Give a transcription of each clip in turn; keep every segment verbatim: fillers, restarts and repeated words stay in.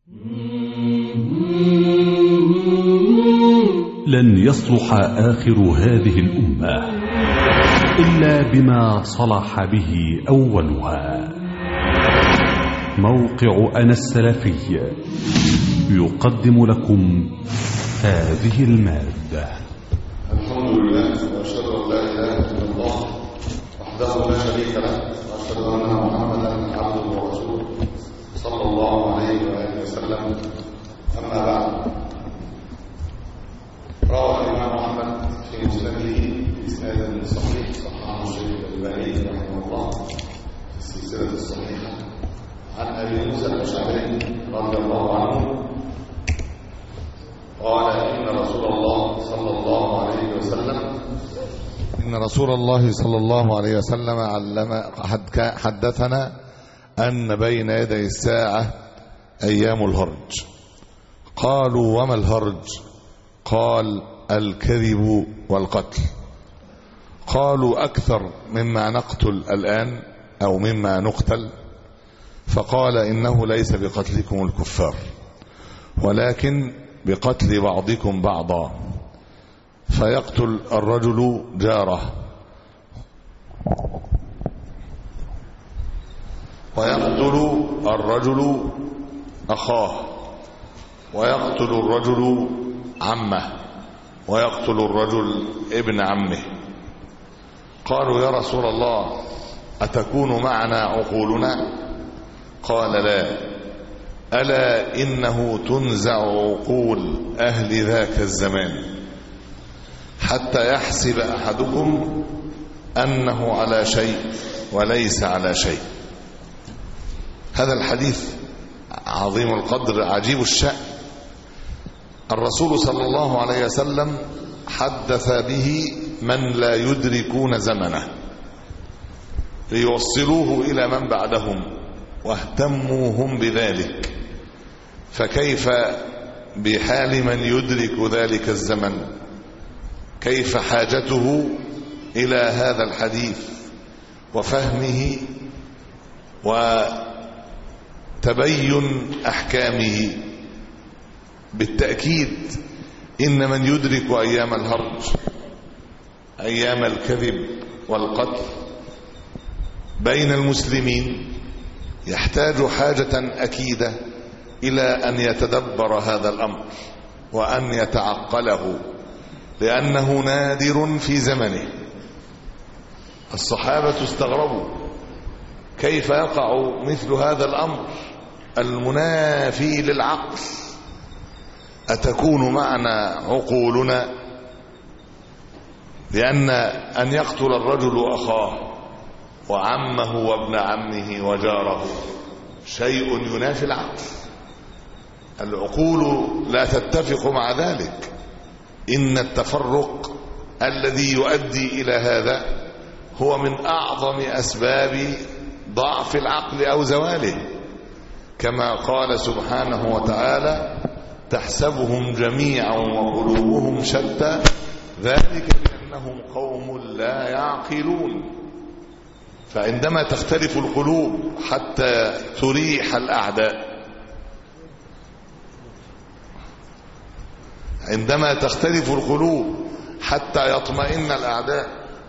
لن يصلح آخر هذه الأمة إلا بما صلح به أولها. موقع أنا السلفي يقدم لكم هذه المادة. الحمد لله وأشهد أن لا إله إلا الله وحده لا شريك له، وأشهد أن محمدا عبده ورسوله صلى الله عليه وآله وسلم. أما بعد، روى الإمام أحمد في مسنده بإسناد صحيح صححه الشيخ الألباني رحمه الله في السلسلة الصحيحة عن أبي موسى الأشعري رضي الله عنه قال: إن رسول الله صلى الله عليه وسلم إن رسول الله صلى الله عليه وسلم علم حدثنا أن بين يدي الساعة أيام الهرج. قالوا: وما الهرج؟ قال: الكذب والقتل. قالوا: أكثر مما نقتل الآن أو مما نقتل؟ فقال: إنه ليس بقتلكم الكفار، ولكن بقتل بعضكم بعضا، فيقتل الرجل جاره ويقتل الرجل أخاه، ويقتل الرجل عمه، ويقتل الرجل ابن عمه. قالوا: يا رسول الله، أتكون معنا عقولنا؟ قال: لا، ألا إنه تنزع عقول أهل ذاك الزمان حتى يحسب أحدكم أنه على شيء وليس على شيء. هذا الحديث عظيم القدر عجيب الشأن. الرسول صلى الله عليه وسلم حدث به من لا يدركون زمنه ليوصلوه إلى من بعدهم واهتموا هم بذلك، فكيف بحال من يدرك ذلك الزمن؟ كيف حاجته إلى هذا الحديث وفهمه وتبين أحكامه؟ بالتأكيد إن من يدرك أيام الهرج، أيام الكذب والقتل بين المسلمين، يحتاج حاجة أكيدة إلى أن يتدبر هذا الأمر وأن يتعقله، لأنه نادر في زمنه. الصحابة استغربوا كيف يقع مثل هذا الأمر المنافي للعقل. أتكون معنا عقولنا؟ لأن أن يقتل الرجل أخاه وعمه وابن عمه وجاره شيء ينافي العقل. العقول لا تتفق مع ذلك. إن التفرق الذي يؤدي إلى هذا هو من أعظم أسباب ضعف العقل أو زواله، كما قال سبحانه وتعالى: تحسبهم جميعا وقلوبهم شتى ذلك بأنهم قوم لا يعقلون. فعندما تختلف القلوب حتى تريح الأعداء، عندما تختلف القلوب حتى يطمئن الأعداء،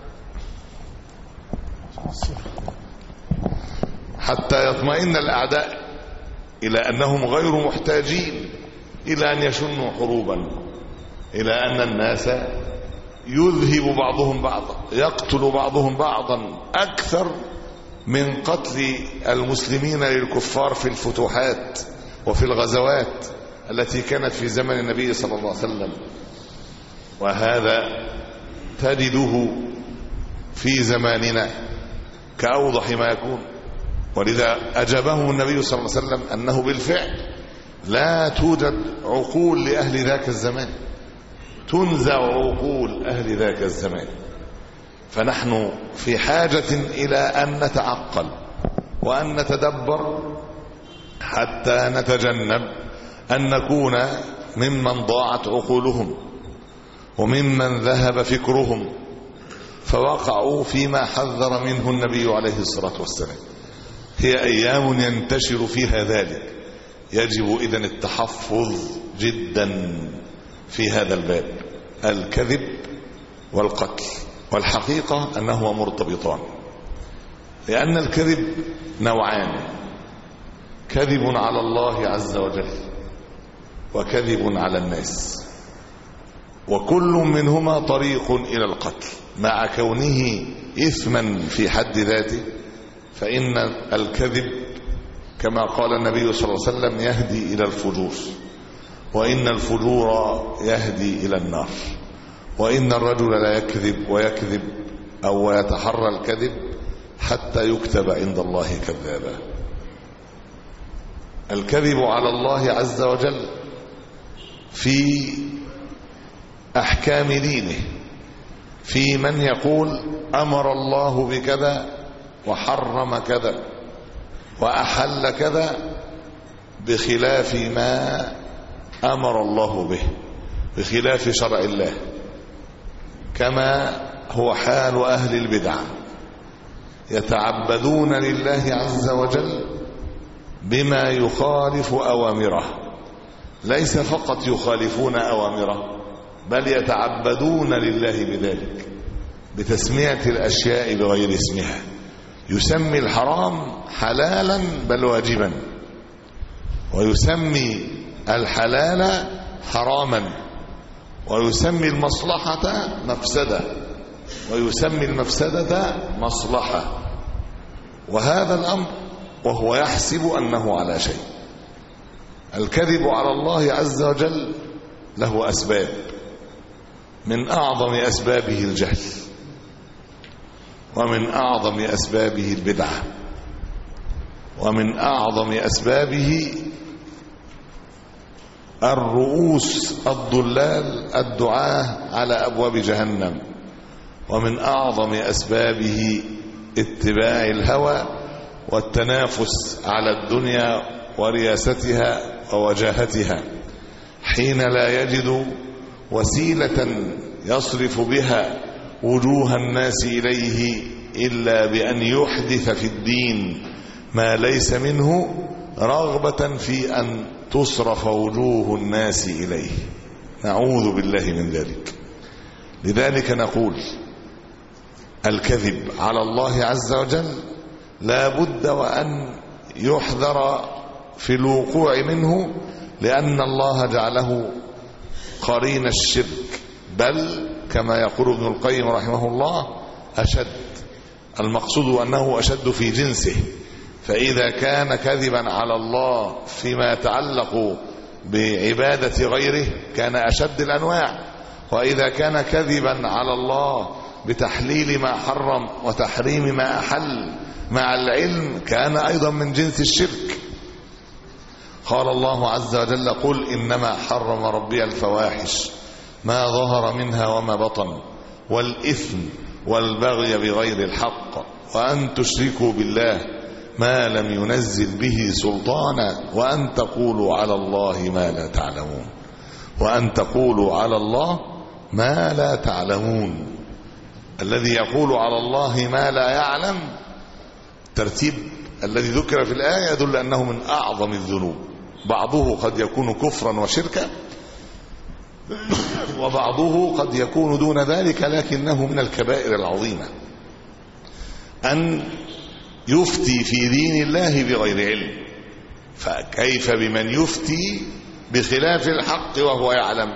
حتى يطمئن الأعداء إلى أنهم غير محتاجين إلى أن يشنوا حروبا، إلى أن الناس يذهب بعضهم بعضا، يقتل بعضهم بعضا أكثر من قتل المسلمين للكفار في الفتوحات وفي الغزوات التي كانت في زمن النبي صلى الله عليه وسلم. وهذا تجده في زماننا كأوضح ما يكون. ولذا أجابهم النبي صلى الله عليه وسلم أنه بالفعل لا توجد عقول لأهل ذاك الزمان، تنزع عقول أهل ذاك الزمان. فنحن في حاجة إلى أن نتعقل وأن نتدبر حتى نتجنب أن نكون ممن ضاعت عقولهم وممن ذهب فكرهم فوقعوا فيما حذر منه النبي عليه الصلاة والسلام. هي أيام ينتشر فيها ذلك، يجب إذن التحفظ جدا في هذا الباب، الكذب والقتل. والحقيقة أنهما مرتبطان، لأن الكذب نوعان: كذب على الله عز وجل وكذب على الناس، وكل منهما طريق إلى القتل مع كونه إثما في حد ذاته. فإن الكذب كما قال النبي صلى الله عليه وسلم يهدي إلى الفجور، وإن الفجور يهدي إلى النار، وإن الرجل لا يكذب ويكذب أو يتحرى الكذب حتى يكتب عند الله كذابا. الكذب على الله عز وجل في أحكام دينه، في من يقول أمر الله بكذا وحرم كذا وأحل كذا بخلاف ما أمر الله به، بخلاف شرع الله، كما هو حال أهل البدع، يتعبدون لله عز وجل بما يخالف أوامره، ليس فقط يخالفون أوامره بل يتعبدون لله بذلك، بتسمية الأشياء بغير اسمها، يسمي الحرام حلالا بل واجبا، ويسمي الحلال حراما، ويسمي المصلحة مفسدة، ويسمي المفسدة مصلحة. وهذا الأمر وهو يحسب أنه على شيء. الكذب على الله عز وجل له أسباب، من أعظم أسبابه الجهل، ومن أعظم أسبابه البدعة، ومن أعظم أسبابه الرؤوس الضلال الدعاة على أبواب جهنم، ومن أعظم أسبابه اتباع الهوى والتنافس على الدنيا ورياستها ووجاهتها، حين لا يجد وسيلة يصرف بها وجوه الناس إليه إلا بأن يحدث في الدين ما ليس منه، رغبة في أن تصرف وجوه الناس إليه. نعوذ بالله من ذلك. لذلك نقول الكذب على الله عز وجل لا بد وأن يحذر في الوقوع منه، لأن الله جعله قرين الشرك، بل كما يقول ابن القيم رحمه الله أشد. المقصود أنه أشد في جنسه، فإذا كان كذبا على الله فيما يتعلق بعبادة غيره كان أشد الأنواع، وإذا كان كذبا على الله بتحليل ما حرم وتحريم ما أحل مع العلم كان أيضا من جنس الشرك. قال الله عز وجل: قل إنما حرم ربي الفواحش ما ظهر منها وما بطن والإثم والبغي بغير الحق وأن تشركوا بالله ما لم ينزل به سلطانا وأن تقولوا على الله ما لا تعلمون. وأن تقولوا على الله ما لا تعلمون. الذي يقول على الله ما لا يعلم، ترتيب الذي ذكر في الآية يدل أنه من أعظم الذنوب، بعضه قد يكون كفرا وشركا، وبعضه قد يكون دون ذلك لكنه من الكبائر العظيمة. أن يفتي في دين الله بغير علم، فكيف بمن يفتي بخلاف الحق وهو يعلم؟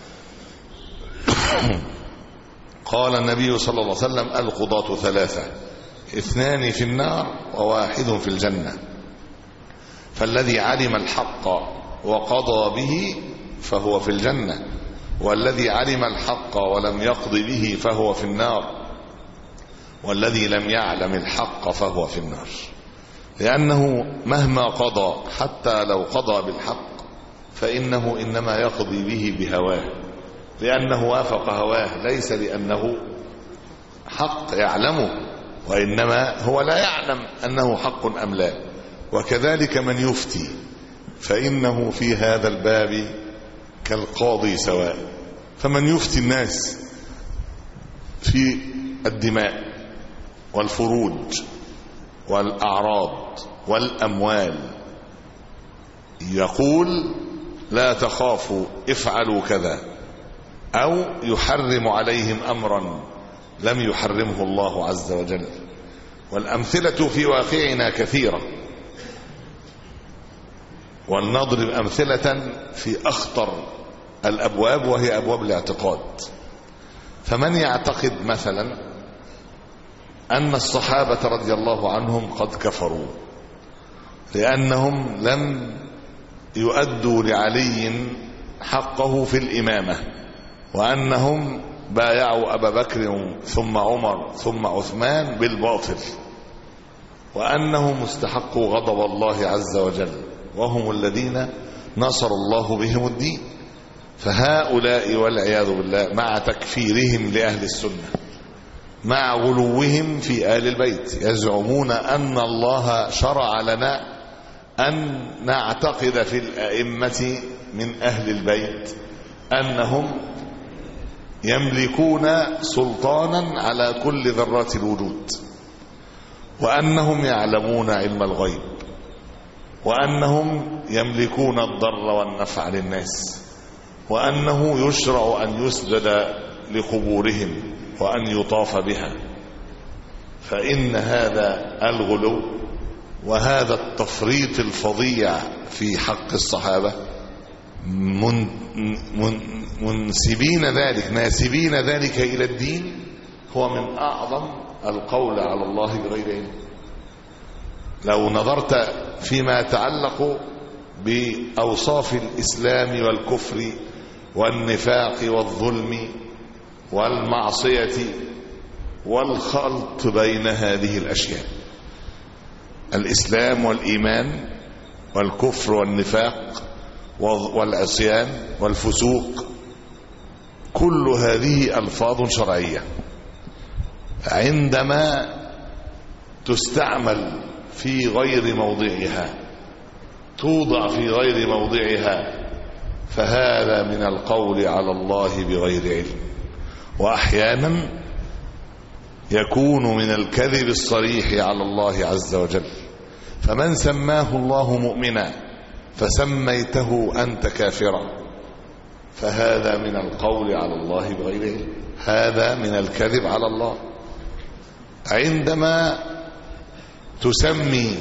قال النبي صلى الله عليه وسلم: القضاة ثلاثة، اثنان في النار وواحد في الجنة، فالذي علم الحق وقضى به فهو في الجنة، والذي علم الحق ولم يقض به فهو في النار، والذي لم يعلم الحق فهو في النار. لأنه مهما قضى حتى لو قضى بالحق فإنه إنما يقضي به بهواه، لأنه وافق هواه، ليس لأنه حق يعلمه، وإنما هو لا يعلم أنه حق أم لا. وكذلك من يفتي فإنه في هذا الباب كالقاضي سواء. فمن يفتي الناس في الدماء والفروج والأعراض والأموال يقول لا تخافوا افعلوا كذا، أو يحرم عليهم أمرا لم يحرمه الله عز وجل. والأمثلة في واقعنا كثيرة، ولنضرب أمثلة في أخطر الأبواب وهي أبواب الاعتقاد. فمن يعتقد مثلا أن الصحابة رضي الله عنهم قد كفروا لأنهم لم يؤدوا لعلي حقه في الإمامة، وأنهم بايعوا أبا بكر ثم عمر ثم عثمان بالباطل، وأنهم مستحقوا غضب الله عز وجل، وهم الذين نصر الله بهم الدين. فهؤلاء والعياذ بالله مع تكفيرهم لأهل السنة، مع غلوهم في آل البيت، يزعمون أن الله شرع لنا أن نعتقد في الأئمة من أهل البيت أنهم يملكون سلطانا على كل ذرات الوجود، وأنهم يعلمون علم الغيب، وأنهم يملكون الضر والنفع للناس، وأنه يشرع أن يسجد لقبورهم وأن يطاف بها. فإن هذا الغلو وهذا التفريط الفظيع في حق الصحابة من من منسبين ذلك ناسبين ذلك إلى الدين هو من أعظم القول على الله بغير علم. لو نظرت فيما يتعلق بأوصاف الإسلام والكفر والنفاق والظلم والمعصية والخلط بين هذه الأشياء، الإسلام والإيمان والكفر والنفاق والعصيان والفسوق، كل هذه ألفاظ شرعية عندما تستعمل في غير موضعها، توضع في غير موضعها، فهذا من القول على الله بغير علم، وأحيانا يكون من الكذب الصريح على الله عز وجل. فمن سماه الله مؤمنا فسميته أنت كافرا، فهذا من القول على الله بغير علم، هذا من الكذب على الله. عندما تسمي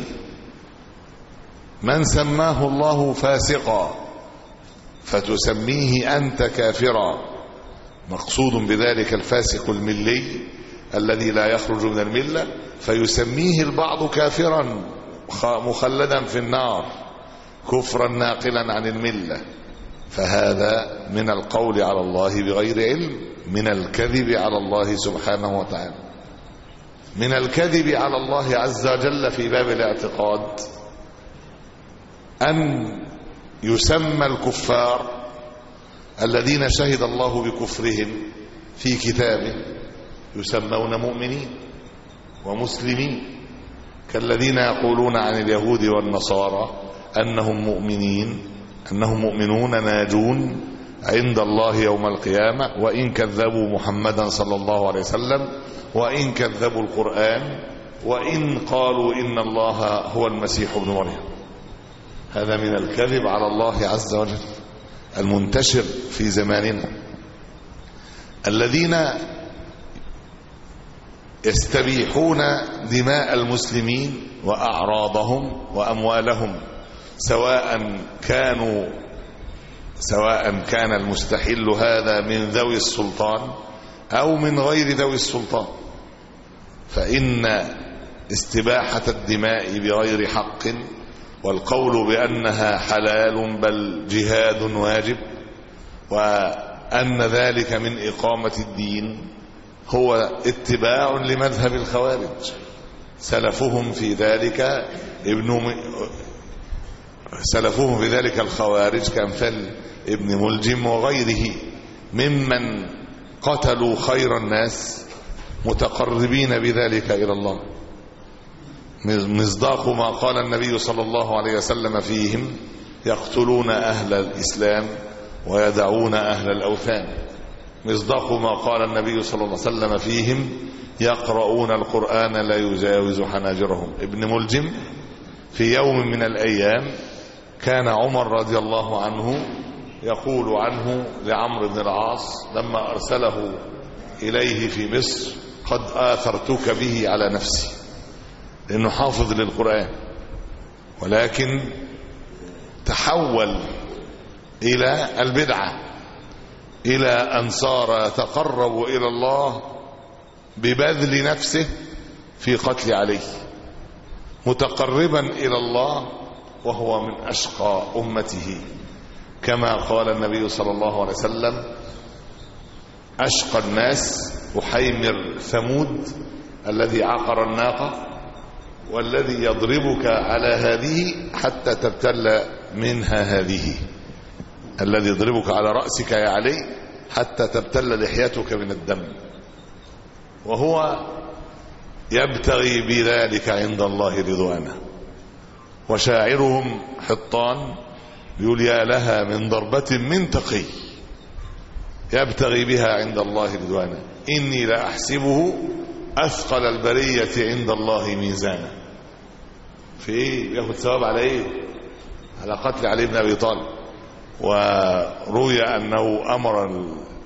من سماه الله فاسقا فتسميه أنت كافرا، مقصود بذلك الفاسق الملي الذي لا يخرج من الملة، فيسميه البعض كافرا مخلدا في النار، كفرا ناقلا عن الملة، فهذا من القول على الله بغير علم، من الكذب على الله سبحانه وتعالى. من الكذب على الله عز وجل في باب الاعتقاد أن يسمى الكفار الذين شهد الله بكفرهم في كتابه يسمون مؤمنين ومسلمين، كالذين يقولون عن اليهود والنصارى أنهم مؤمنين أنهم مؤمنون ناجون عند الله يوم القيامة، وإن كذبوا محمدا صلى الله عليه وسلم، وإن كذبوا القرآن، وإن قالوا إن الله هو المسيح ابن مريم. هذا من الكذب على الله عز وجل المنتشر في زماننا. الذين يستبيحون دماء المسلمين وأعراضهم وأموالهم، سواء كانوا سواء كان المستحل هذا من ذوي السلطان أو من غير ذوي السلطان، فإن استباحة الدماء بغير حق والقول بأنها حلال بل جهاد واجب، وأن ذلك من إقامة الدين، هو اتباع لمذهب الخوارج. سلفهم في ذلك ابن سلفهم في ذلك الخوارج كأمثال ابن ملجم وغيره ممن قتلوا خير الناس متقربين بذلك إلى الله. مصداق ما قال النبي صلى الله عليه وسلم فيهم: يقتلون أهل الإسلام ويدعون أهل الأوثان. مصداق ما قال النبي صلى الله عليه وسلم فيهم: يقرؤون القرآن لا يجاوز حناجرهم. ابن ملجم في يوم من الأيام كان عمر رضي الله عنه يقول عنه لعمرو بن العاص لما أرسله إليه في مصر: قد آثرتك به على نفسي، لأنه حافظ للقرآن، ولكن تحول إلى البدعة، إلى أن صار يتقرب إلى الله ببذل نفسه في قتل علي، متقربا إلى الله وهو من أشقى أمته، كما قال النبي صلى الله عليه وسلم: أشقى الناس أحيمر ثمود الذي عقر الناقة، والذي يضربك على هذه حتى تبتل منها هذه، الذي يضربك على رأسك يا علي حتى تبتل لحيتك من الدم، وهو يبتغي بذلك عند الله رضوانه. وشاعرهم حطان يقول: يا لها من ضربة من تقي يبتغي بها عند الله رضوانه، إني لا أحسبه أثقل البرية عند الله ميزانا. في إيه؟ ياخد ثواب على إيه؟ على قتل علي بن أبي طالب. وروي أنه أمر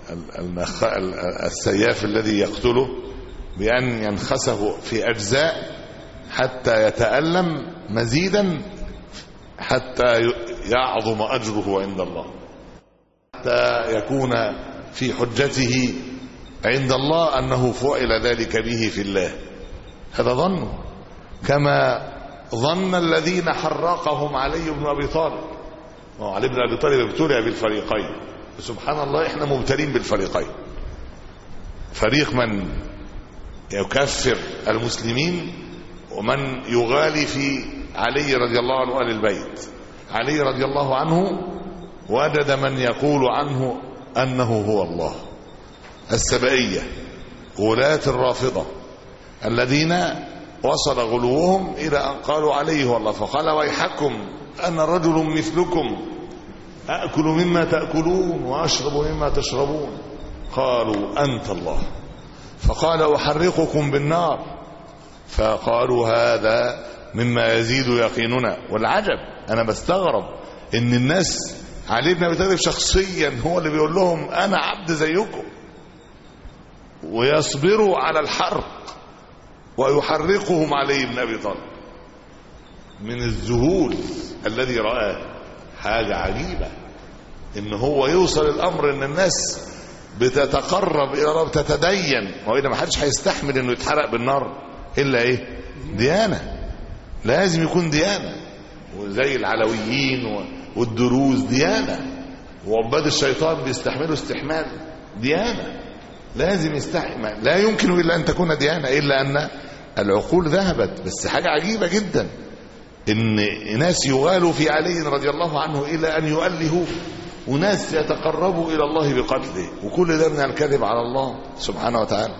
السياف الذي يقتله بأن ينخسه في أجزاء حتى يتألم مزيدا، حتى يعظم أجره عند الله، حتى يكون في حجته عند الله أنه فعل ذلك به في الله. هذا ظنه، كما ظن الذين حرقهم علي بن أبي طالب. علي بن أبي طالب ابتلع بالفريقين، سبحان الله احنا مبتلين بالفريقين، فريق من يكفر المسلمين ومن يغالي في علي رضي الله عنه وآل البيت. علي رضي الله عنه وجد من يقول عنه أنه هو الله، السبائية، غلاة الرافضة الذين وصل غلوهم إلى أن قالوا عليه هو الله، فقال: ويحكم أنا رجل مثلكم أأكل مما تأكلون وأشرب مما تشربون، قالوا أنت الله، فقال: أحرقكم بالنار، فقالوا هذا مما يزيد يقيننا. والعجب أنا بستغرب إن الناس علي بن أبي طالب شخصيا هو اللي بيقول لهم أنا عبد زيكم، ويصبروا على الحرق ويحرقهم علي بن أبي طالب. من الذهول الذي رآه حاجة عجيبة إن هو يوصل الأمر إن الناس بتتقرب إلى رب، تتدين، وإذا ما حدش هيستحمل إنه يتحرق بالنار إلا إيه؟ ديانة، لازم يكون ديانة، وزي العلويين والدروز ديانة، وعباد الشيطان بيستحملوا استحمال ديانة، لازم يستحمل، لا يمكن إلا أن تكون ديانة، إلا أن العقول ذهبت. بس حاجة عجيبة جدا إن ناس يغالوا في علي رضي الله عنه إلى أن يؤلهوه، وناس يتقربوا إلى الله بقتله، وكل ده من الكذب على الله سبحانه وتعالى.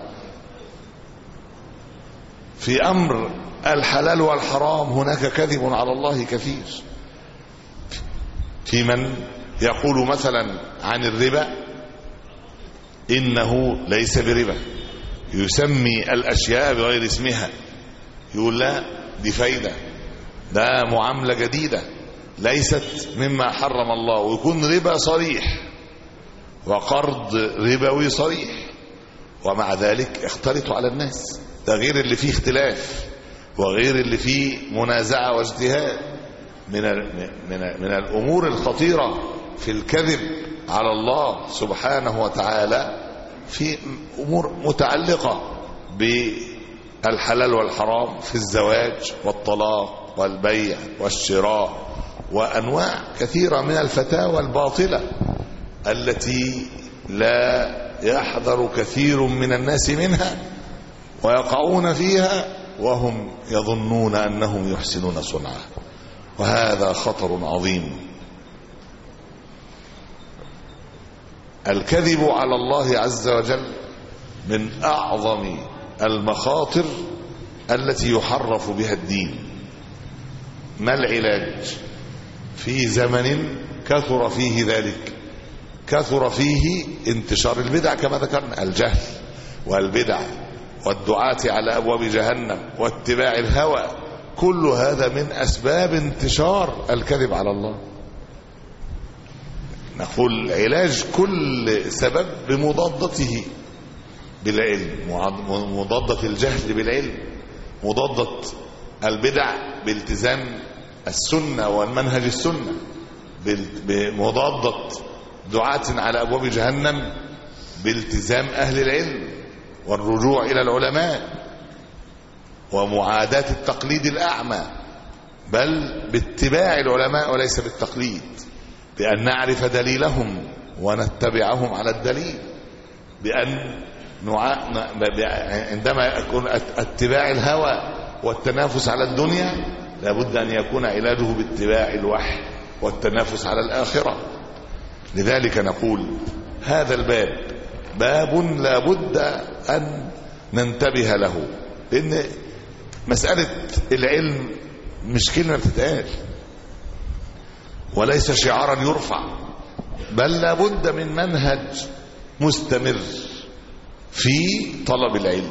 في أمر الحلال والحرام هناك كذب على الله كثير. في من يقول مثلا عن الربا إنه ليس بربا، يسمي الأشياء بغير اسمها، يقول لا دي فايدة، ده معاملة جديدة ليست مما حرم الله، ويكون ربا صريح وقرض ربوي صريح، ومع ذلك اختلطوا على الناس. ده غير اللي فيه اختلاف وغير اللي فيه منازعة واجتهاد. من من من الأمور الخطيرة في الكذب على الله سبحانه وتعالى في أمور متعلقة بالحلال والحرام في الزواج والطلاق والبيع والشراء، وأنواع كثيرة من الفتاوى الباطلة التي لا يحذر كثير من الناس منها، ويقعون فيها وهم يظنون أنهم يحسنون صنعا، وهذا خطر عظيم. الكذب على الله عز وجل من أعظم المخاطر التي يحرف بها الدين. ما العلاج في زمن كثر فيه ذلك؟ كثر فيه انتشار البدع كما ذكرنا، الجهل والبدع والدعاة على أبواب جهنم واتباع الهوى كل هذا من أسباب انتشار الكذب على الله. نقول علاج كل سبب بمضادته بالعلم، مضادة الجهل بالعلم، مضادة البدع بالتزام السنة والمنهج السنة، بمضادة دعاة على أبواب جهنم بالتزام أهل العلم والرجوع إلى العلماء، ومعاداة التقليد الأعمى، بل باتباع العلماء وليس بالتقليد، بأن نعرف دليلهم ونتبعهم على الدليل، بأن نع... عندما يكون اتباع الهوى والتنافس على الدنيا لابد أن يكون علاجه باتباع الوحي والتنافس على الآخرة. لذلك نقول هذا الباب باب لابد أن ننتبه له، لأن مسألة العلم مش كلمة بتتقال وليس شعارا يرفع، بل لابد من منهج مستمر في طلب العلم.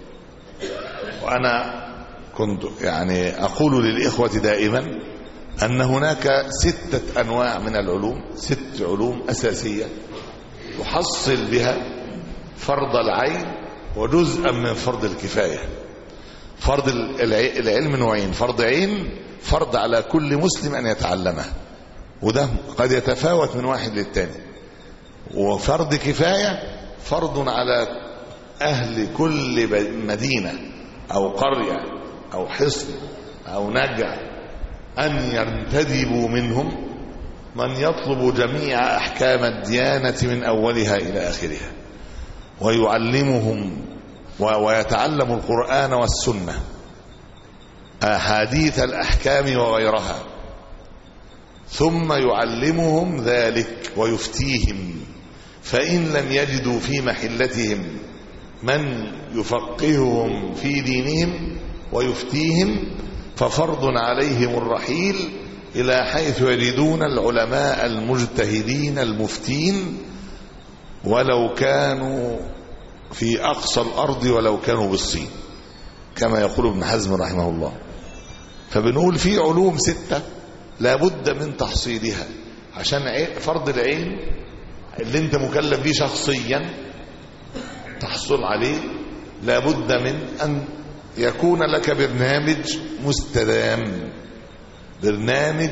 وأنا كنت يعني أقول للإخوة دائما أن هناك ستة أنواع من العلوم، ست علوم أساسية تحصل بها فرض العين وجزءا من فرض الكفاية. فرض العلم نوعين: فرض عين، فرض على كل مسلم أن يتعلمه، وده قد يتفاوت من واحد للتاني. وفرض كفاية، فرض على أهل كل مدينة أو قرية أو حصن أو نجع أن ينتدبوا منهم من يطلب جميع أحكام الديانة من أولها إلى آخرها، ويعلمهم ويتعلم القرآن والسنة، أحاديث الأحكام وغيرها، ثم يعلمهم ذلك ويفتيهم. فإن لم يجدوا في محلتهم من يفقههم في دينهم ويفتيهم ففرض عليهم الرحيل إلى حيث يجدون العلماء المجتهدين المفتين، ولو كانوا في أقصى الأرض ولو كانوا بالصين، كما يقول ابن حزم رحمه الله. فبنقول في علوم ستة لابد من تحصيلها عشان فرض العين اللي انت مكلف به شخصيا تحصل عليه. لابد من أن يكون لك برنامج مستدام، برنامج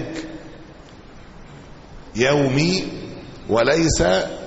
يومي وليس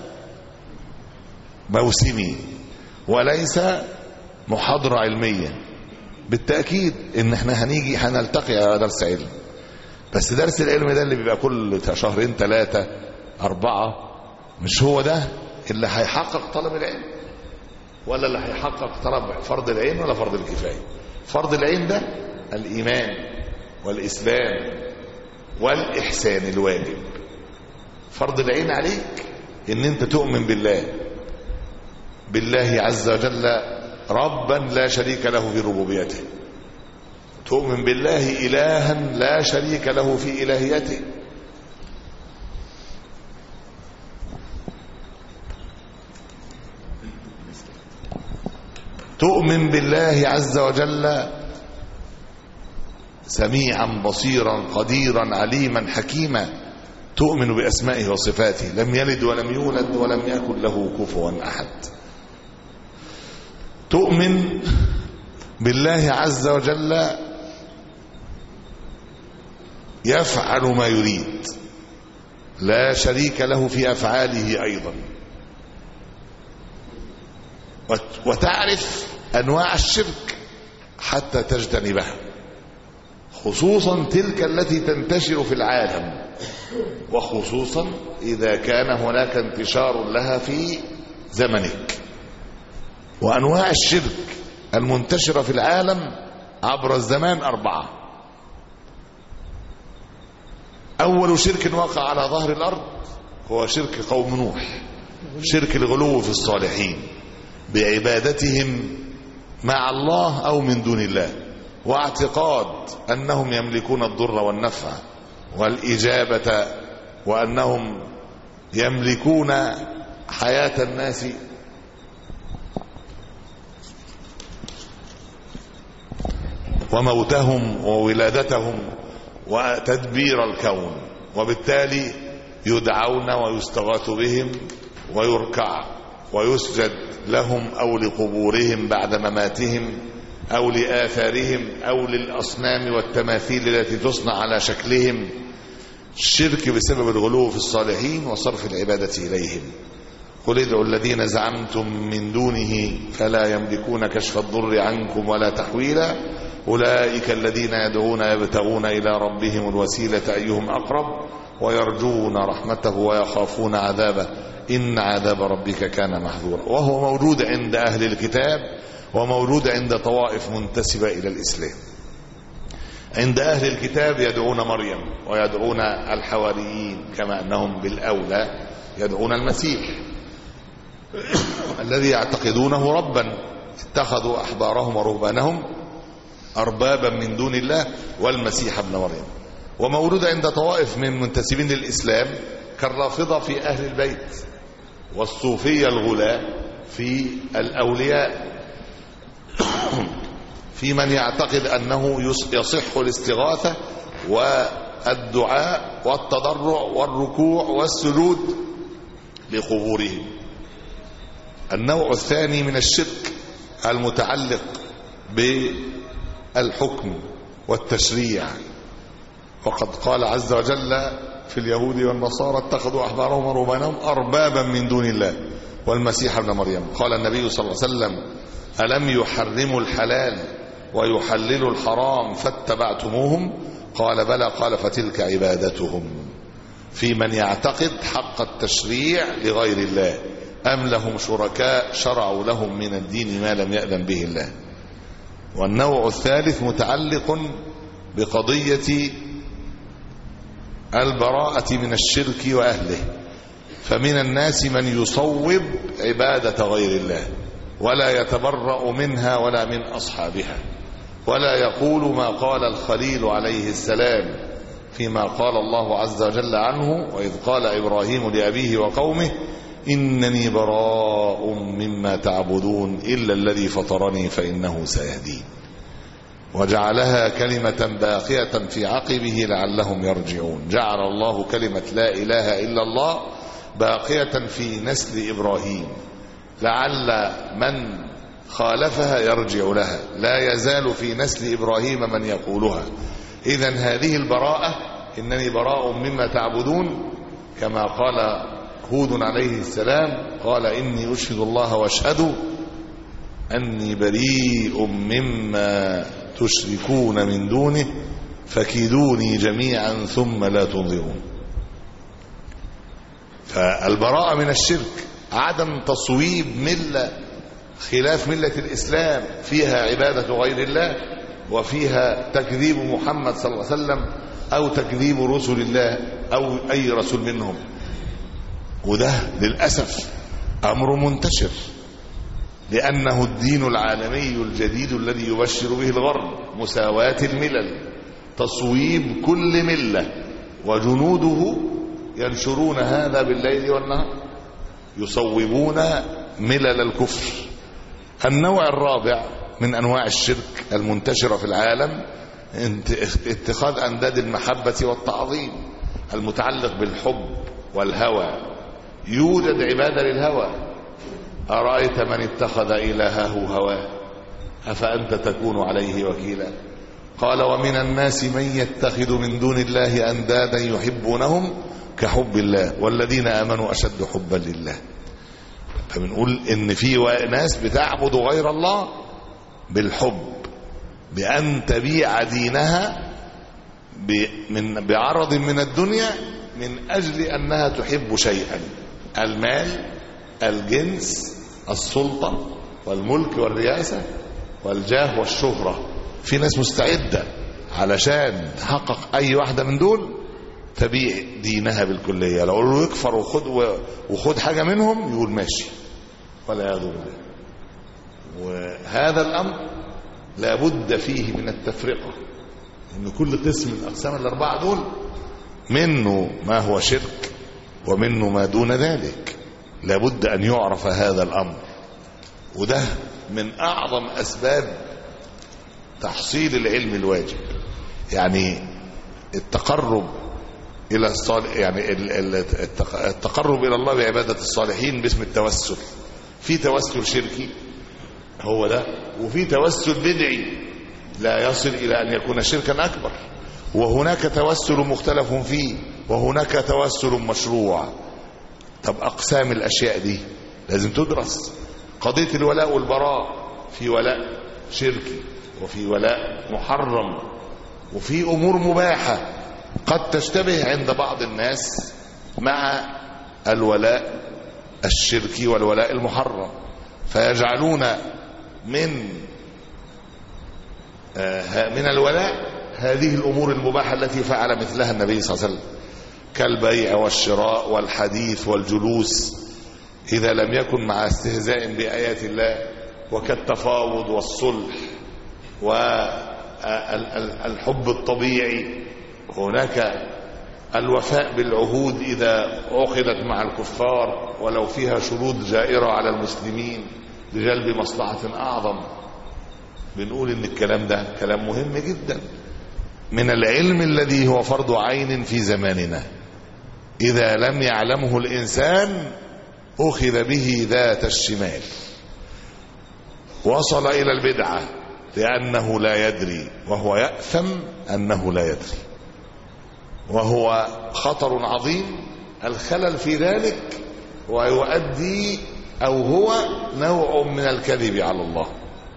موسمي، وليس محاضرة علمية. بالتأكيد ان احنا هنيجي هنلتقي على درس علم، بس درس العلم ده اللي بيبقى كل شهرين ثلاثة أربعة، مش هو ده اللي هيحقق طلب العلم ولا اللي هيحقق طلب فرض العين ولا فرض الكفاية. فرض العين ده الإيمان والإسلام والإحسان الواجب. فرض العين عليك ان انت تؤمن بالله بالله عز وجل ربا لا شريك له في ربوبيته، تؤمن بالله إلها لا شريك له في إلهيته، تؤمن بالله عز وجل سميعا بصيرا قديرا عليما حكيما، تؤمن بأسمائه وصفاته، لم يلد ولم يولد ولم يكن له كفوا أحد. تؤمن بالله عز وجل يفعل ما يريد، لا شريك له في أفعاله أيضا، وتعرف أنواع الشرك حتى تجتنبها، خصوصا تلك التي تنتشر في العالم، وخصوصا إذا كان هناك انتشار لها في زمنك. وأنواع الشرك المنتشرة في العالم عبر الزمان أربعة: أول شرك وقع على ظهر الأرض هو شرك قوم نوح، شرك الغلو في الصالحين بعبادتهم مع الله أو من دون الله، واعتقاد أنهم يملكون الضر والنفع والإجابة، وأنهم يملكون حياة الناس. وموتهم وولادتهم وتدبير الكون، وبالتالي يدعون ويستغاث بهم ويركع ويسجد لهم أو لقبورهم بعد مماتهم أو لآثارهم أو للأصنام والتماثيل التي تصنع على شكلهم. الشرك بسبب الغلو في الصالحين وصرف العبادة إليهم. قل ادعوا الذين زعمتم من دونه فلا يملكون كشف الضر عنكم ولا تحويلا أولئك الذين يدعون يبتغون إلى ربهم الوسيلة أيهم أقرب ويرجون رحمته ويخافون عذابه إن عذاب ربك كان محذورا. وهو موجود عند أهل الكتاب وموجود عند طوائف منتسبة إلى الإسلام. عند أهل الكتاب يدعون مريم ويدعون الحواريين كما أنهم بالأولى يدعون المسيح الذي يعتقدونه ربا. اتخذوا أحبارهم ورهبانهم أربابا من دون الله والمسيح ابن مريم. ومولود عند طوائف من منتسبين للإسلام كالرافضة في أهل البيت والصوفية الغلاة في الأولياء، في من يعتقد أنه يصح الاستغاثة والدعاء والتضرع والركوع والسجود لقبورهم. النوع الثاني من الشرك المتعلق بالحكم والتشريع، وقد قال عز وجل في اليهود والنصارى اتخذوا أحبارهم ورهبانهم أربابا من دون الله والمسيح ابن مريم. قال النبي صلى الله عليه وسلم ألم يحرموا الحلال ويحللوا الحرام فاتبعتموهم؟ قال بلى. قال فتلك عبادتهم. في من يعتقد حق التشريع لغير الله أم لهم شركاء شرعوا لهم من الدين ما لم يأذن به الله. والنوع الثالث متعلق بقضية البراءة من الشرك وأهله. فمن الناس من يصوب عبادة غير الله ولا يتبرأ منها ولا من أصحابها، ولا يقول ما قال الخليل عليه السلام فيما قال الله عز وجل عنه وإذ قال إبراهيم لأبيه وقومه إنني براء مما تعبدون إلا الذي فطرني فإنه سيهدين، وجعلها كلمة باقية في عقبه لعلهم يرجعون. جعل الله كلمة لا إله إلا الله باقية في نسل إبراهيم لعل من خالفها يرجع لها، لا يزال في نسل إبراهيم من يقولها. إذن هذه البراءة إنني براء مما تعبدون كما قال هود عليه السلام قال إني أشهد الله واشهدوا أني بريء مما تشركون من دونه فكيدوني جميعا ثم لا تنظرون. فالبراءة من الشرك عدم تصويب ملة خلاف ملة الإسلام فيها عبادة غير الله وفيها تكذيب محمد صلى الله عليه وسلم أو تكذيب رسل الله أو أي رسول منهم. وده للأسف أمر منتشر لأنه الدين العالمي الجديد الذي يبشر به الغرب مساواة الملل، تصويب كل ملة، وجنوده ينشرون هذا بالليل والنهار يصوبون ملل الكفر. النوع الرابع من أنواع الشرك المنتشرة في العالم اتخاذ أنداد المحبة والتعظيم المتعلق بالحب والهوى. يوجد عبادة للهوى. أرأيت من اتخذ إلهه هواه أفأنت تكون عليه وكيلا. قال ومن الناس من يتخذ من دون الله أندادا يحبونهم كحب الله والذين آمنوا أشد حبا لله. فبنقول إن في ناس بتعبد غير الله بالحب، بأن تبيع دينها من بعرض من الدنيا من أجل أنها تحب شيئا، المال، الجنس، السلطة والملك والرياسة والجاه والشهرة. في ناس مستعدة علشان تحقق أي واحدة من دول تبيع دينها بالكلية. لو قالوا له يكفر وخد, وخد حاجة منهم يقول ماشي ولا يضر به. وهذا الأمر لابد فيه من التفرقة، إن كل قسم من الأقسام الأربعة دول منه ما هو شرك ومنه ما دون ذلك. لابد أن يعرف هذا الأمر، وده من أعظم أسباب تحصيل العلم الواجب، يعني التقرب الى الصالح، يعني التقرب الى الله بعباده الصالحين باسم التوسل. في توسل شركي هو ده، وفي توسل بدعي لا يصل الى ان يكون شركا اكبر، وهناك توسل مختلف فيه، وهناك توسل مشروع. طب اقسام الاشياء دي لازم تدرس. قضيه الولاء والبراء، في ولاء شركي وفي ولاء محرم وفي امور مباحه قد تشتبه عند بعض الناس مع الولاء الشركي والولاء المحرم، فيجعلون من من الولاء هذه الامور المباحه التي فعل مثلها النبي صلى الله عليه وسلم، كالبيع والشراء والحديث والجلوس اذا لم يكن مع استهزاء بايات الله، وكالتفاوض والصلح والحب الطبيعي. هناك الوفاء بالعهود إذا عقدت مع الكفار ولو فيها شروط جائرة على المسلمين لجلب مصلحة أعظم. بنقول إن الكلام ده كلام مهم جدا من العلم الذي هو فرض عين في زماننا، إذا لم يعلمه الإنسان أخذ به ذات الشمال، وصل إلى البدعة لأنه لا يدري، وهو يأثم أنه لا يدري، وهو خطر عظيم. الخلل في ذلك ويؤدي أو هو نوع من الكذب على الله.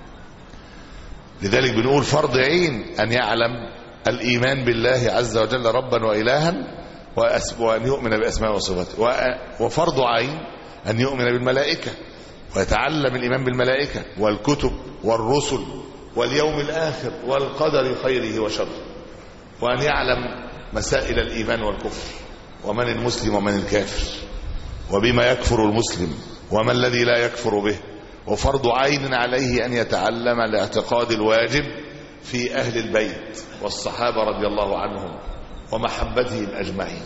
لذلك بنقول فرض عين أن يعلم الإيمان بالله عز وجل ربا وإلها، وأن يؤمن بأسماء وصفاته، وفرض عين أن يؤمن بالملائكة ويتعلم الإيمان بالملائكة والكتب والرسل واليوم الآخر والقدر خيره وشره، وأن يعلم مسائل الإيمان والكفر، ومن المسلم ومن الكافر، وبما يكفر المسلم وما الذي لا يكفر به. وفرض عين عليه أن يتعلم الاعتقاد الواجب في أهل البيت والصحابة رضي الله عنهم ومحبتهم أجمعين.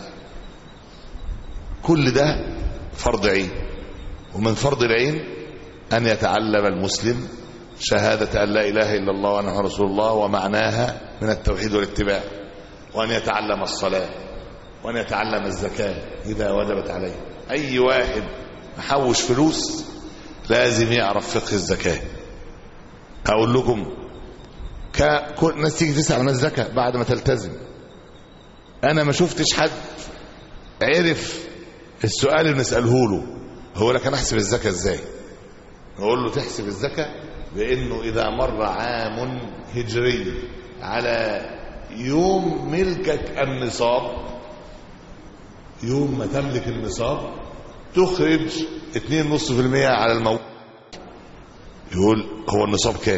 كل ده فرض عين. ومن فرض العين أن يتعلم المسلم شهادة أن لا إله إلا الله وأنه رسول الله ومعناها من التوحيد والاتباع، وأن يتعلم الصلاة، وأن يتعلم الزكاة إذا وجبت عليه. أي واحد محوش فلوس لازم يعرف فقه الزكاة. أقول لكم كل الناس تيجي تسأل عن الزكاة بعد ما تلتزم، أنا ما شفتش حد عرف السؤال اللي نسأله له. هو لك أنا أحسب الزكاة إزاي؟ نقول له تحسب الزكاة بأنه إذا مر عام هجري على يوم ملكك النصاب، يوم ما تملك النصاب تخرج اتنين ونص في المية على الموت. يقول هو النصاب كام؟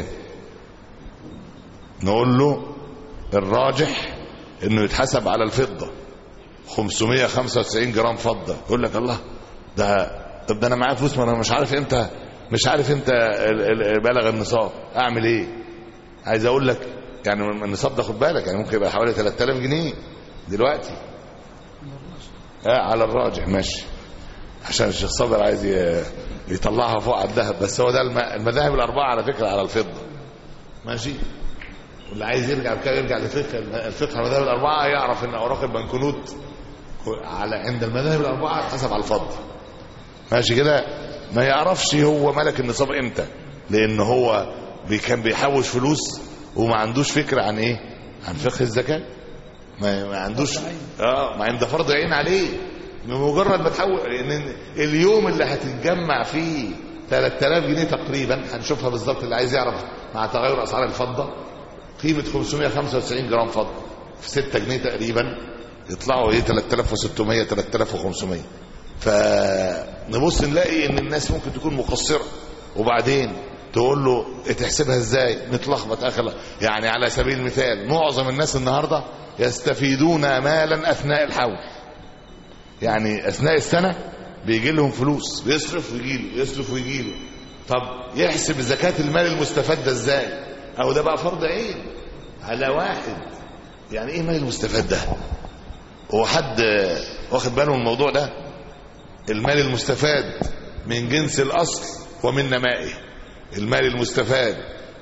نقول له الراجح انه يتحسب على الفضة خمسمية وخمسة وتسعين جرام فضة. يقول لك الله ده، طب ده انا معايا فلوس ما انا مش عارف امتى مش عارف امتى بلغ النصاب، اعمل ايه؟ عايز اقول لك يعني النصاب ده خد بالك يعني ممكن يبقى حوالي ثلاثة آلاف جنيه دلوقتي. اه على الراجح ماشي، عشان الشيخ صابر عايز يطلعها فوق على الذهب، بس هو ده المذاهب الاربعه على فكره على الفضه ماشي. واللي عايز يرجع بكده يرجع لفقه الفقه المذاهب الاربعه يعرف ان اوراق البنكنوت على عند المذاهب الاربعه تحسب على الفضه ماشي كده. ما يعرفش هو ملك النصاب امتى، لان هو كان بيحوش فلوس وما عندوش فكره عن ايه، عن فقه الزكاه. ما, ما عندوش اه ما عنده فرض عين عليه. بمجرد ما تحول لان اليوم اللي هتتجمع فيه ثلاثة آلاف جنيه تقريبا، هنشوفها بالظبط اللي عايز يعرف مع تغير اسعار الفضه، قيمه خمسمية وخمسة وتسعين جرام فضه في ستة جنيه تقريبا يطلعوا ايه ثلاثة آلاف وستمية ثلاثة آلاف وخمسمية. فنبص نلاقي ان الناس ممكن تكون مقصره، وبعدين تقول له تحسبها ازاي؟ متلخبط اخر. يعني على سبيل المثال معظم الناس النهارده يستفيدون مالا اثناء الحول، يعني اثناء السنه بيجي لهم فلوس بيصرف ويجي له يصرف ويجي له. طب يحسب زكاه المال المستفاد ده ازاي؟ او ده بقى فرض عين على واحد. يعني ايه مال المستفاد ده؟ هو حد واخد باله من الموضوع ده؟ المال المستفاد من جنس الاصل ومن نمائه. المال المستفاد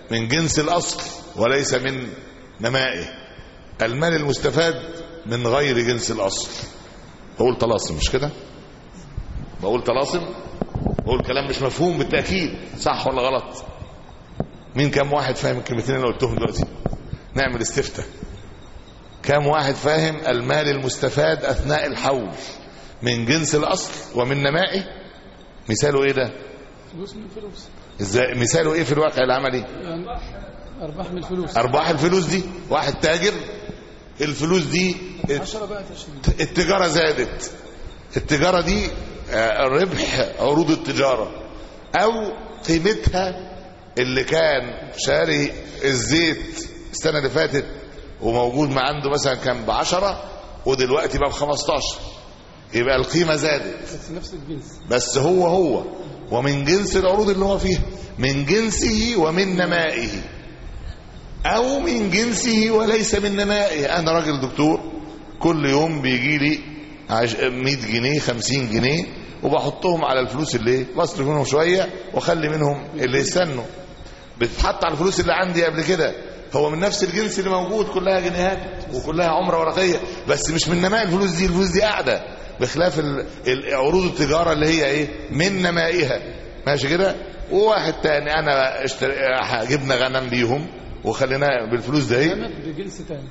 من جنس الأصل وليس من نمائه. المال المستفاد من غير جنس الأصل. بقول طلاسم مش كده؟ بقول طلاسم، بقول كلام مش مفهوم بالتأكيد، صح ولا غلط؟ مين كم واحد فاهم الكلمتين اللي قلتهم دلوقتي؟ نعمل استفتاء. كم واحد فاهم المال المستفاد أثناء الحول من جنس الأصل ومن نمائه؟ مثاله ايه ده؟ فلوس من فلوس. ازاي مثاله ايه في الواقع العملي؟ يعني ارباح من الفلوس. ارباح الفلوس دي، واحد تاجر الفلوس دي عشرة بقت عشرين. التجارة زادت، التجارة دي ربح عروض التجارة او قيمتها اللي كان شاري الزيت السنة اللي فاتت وموجود ما عنده مثلا كان بعشرة ودلوقتي بقى بخمستاشر، يبقى القيمة زادت بس نفس الجنس، بس هو هو ومن جنس العروض اللي هو فيها، من جنسه ومن نمائه، او من جنسه وليس من نمائه. انا راجل دكتور كل يوم بيجي لي مية جنيه خمسين جنيه وبحطهم على الفلوس اللي بصرف منهم شوية واخلي منهم اللي يستنوا، بتتحط على الفلوس اللي عندي قبل كده، هو من نفس الجنس اللي موجود، كلها جنيهات وكلها عمرة ورقية، بس مش من نماء الفلوس دي. الفلوس دي قاعدة، بخلاف عروض التجارة اللي هي ايه من نمائها، ماشي كده. وواحد تاني انا اشتري جبنا غنم بيهم وخلينا بالفلوس ده ايه بجنس تاني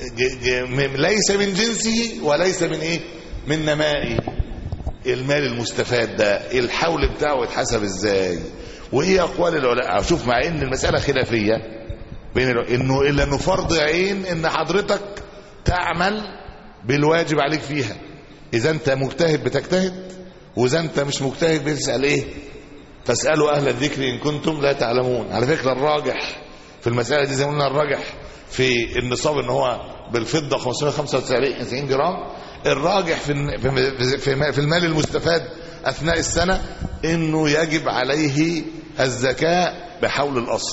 ليس من جنسه وليس من ايه من نمائه. المال المستفاد ده الحول بتاعه يتحسب ازاي؟ وايه اقوال العلماء؟ شوف، مع ان المسألة خلافية بين انه الا انه فرض عين ان حضرتك تعمل بالواجب عليك فيها، اذا انت مجتهد بتجتهد، واذا انت مش مجتهد بتسأل ايه؟ فاسألوا اهل الذكر ان كنتم لا تعلمون. على فكرة الراجح في المسألة دي زي ما قلنا، الراجح في النصاب ان هو بالفضة خمسمائة وخمسة وتسعين جرام، الراجح في في المال المستفاد اثناء السنة انه يجب عليه الزكاة بحول الاصل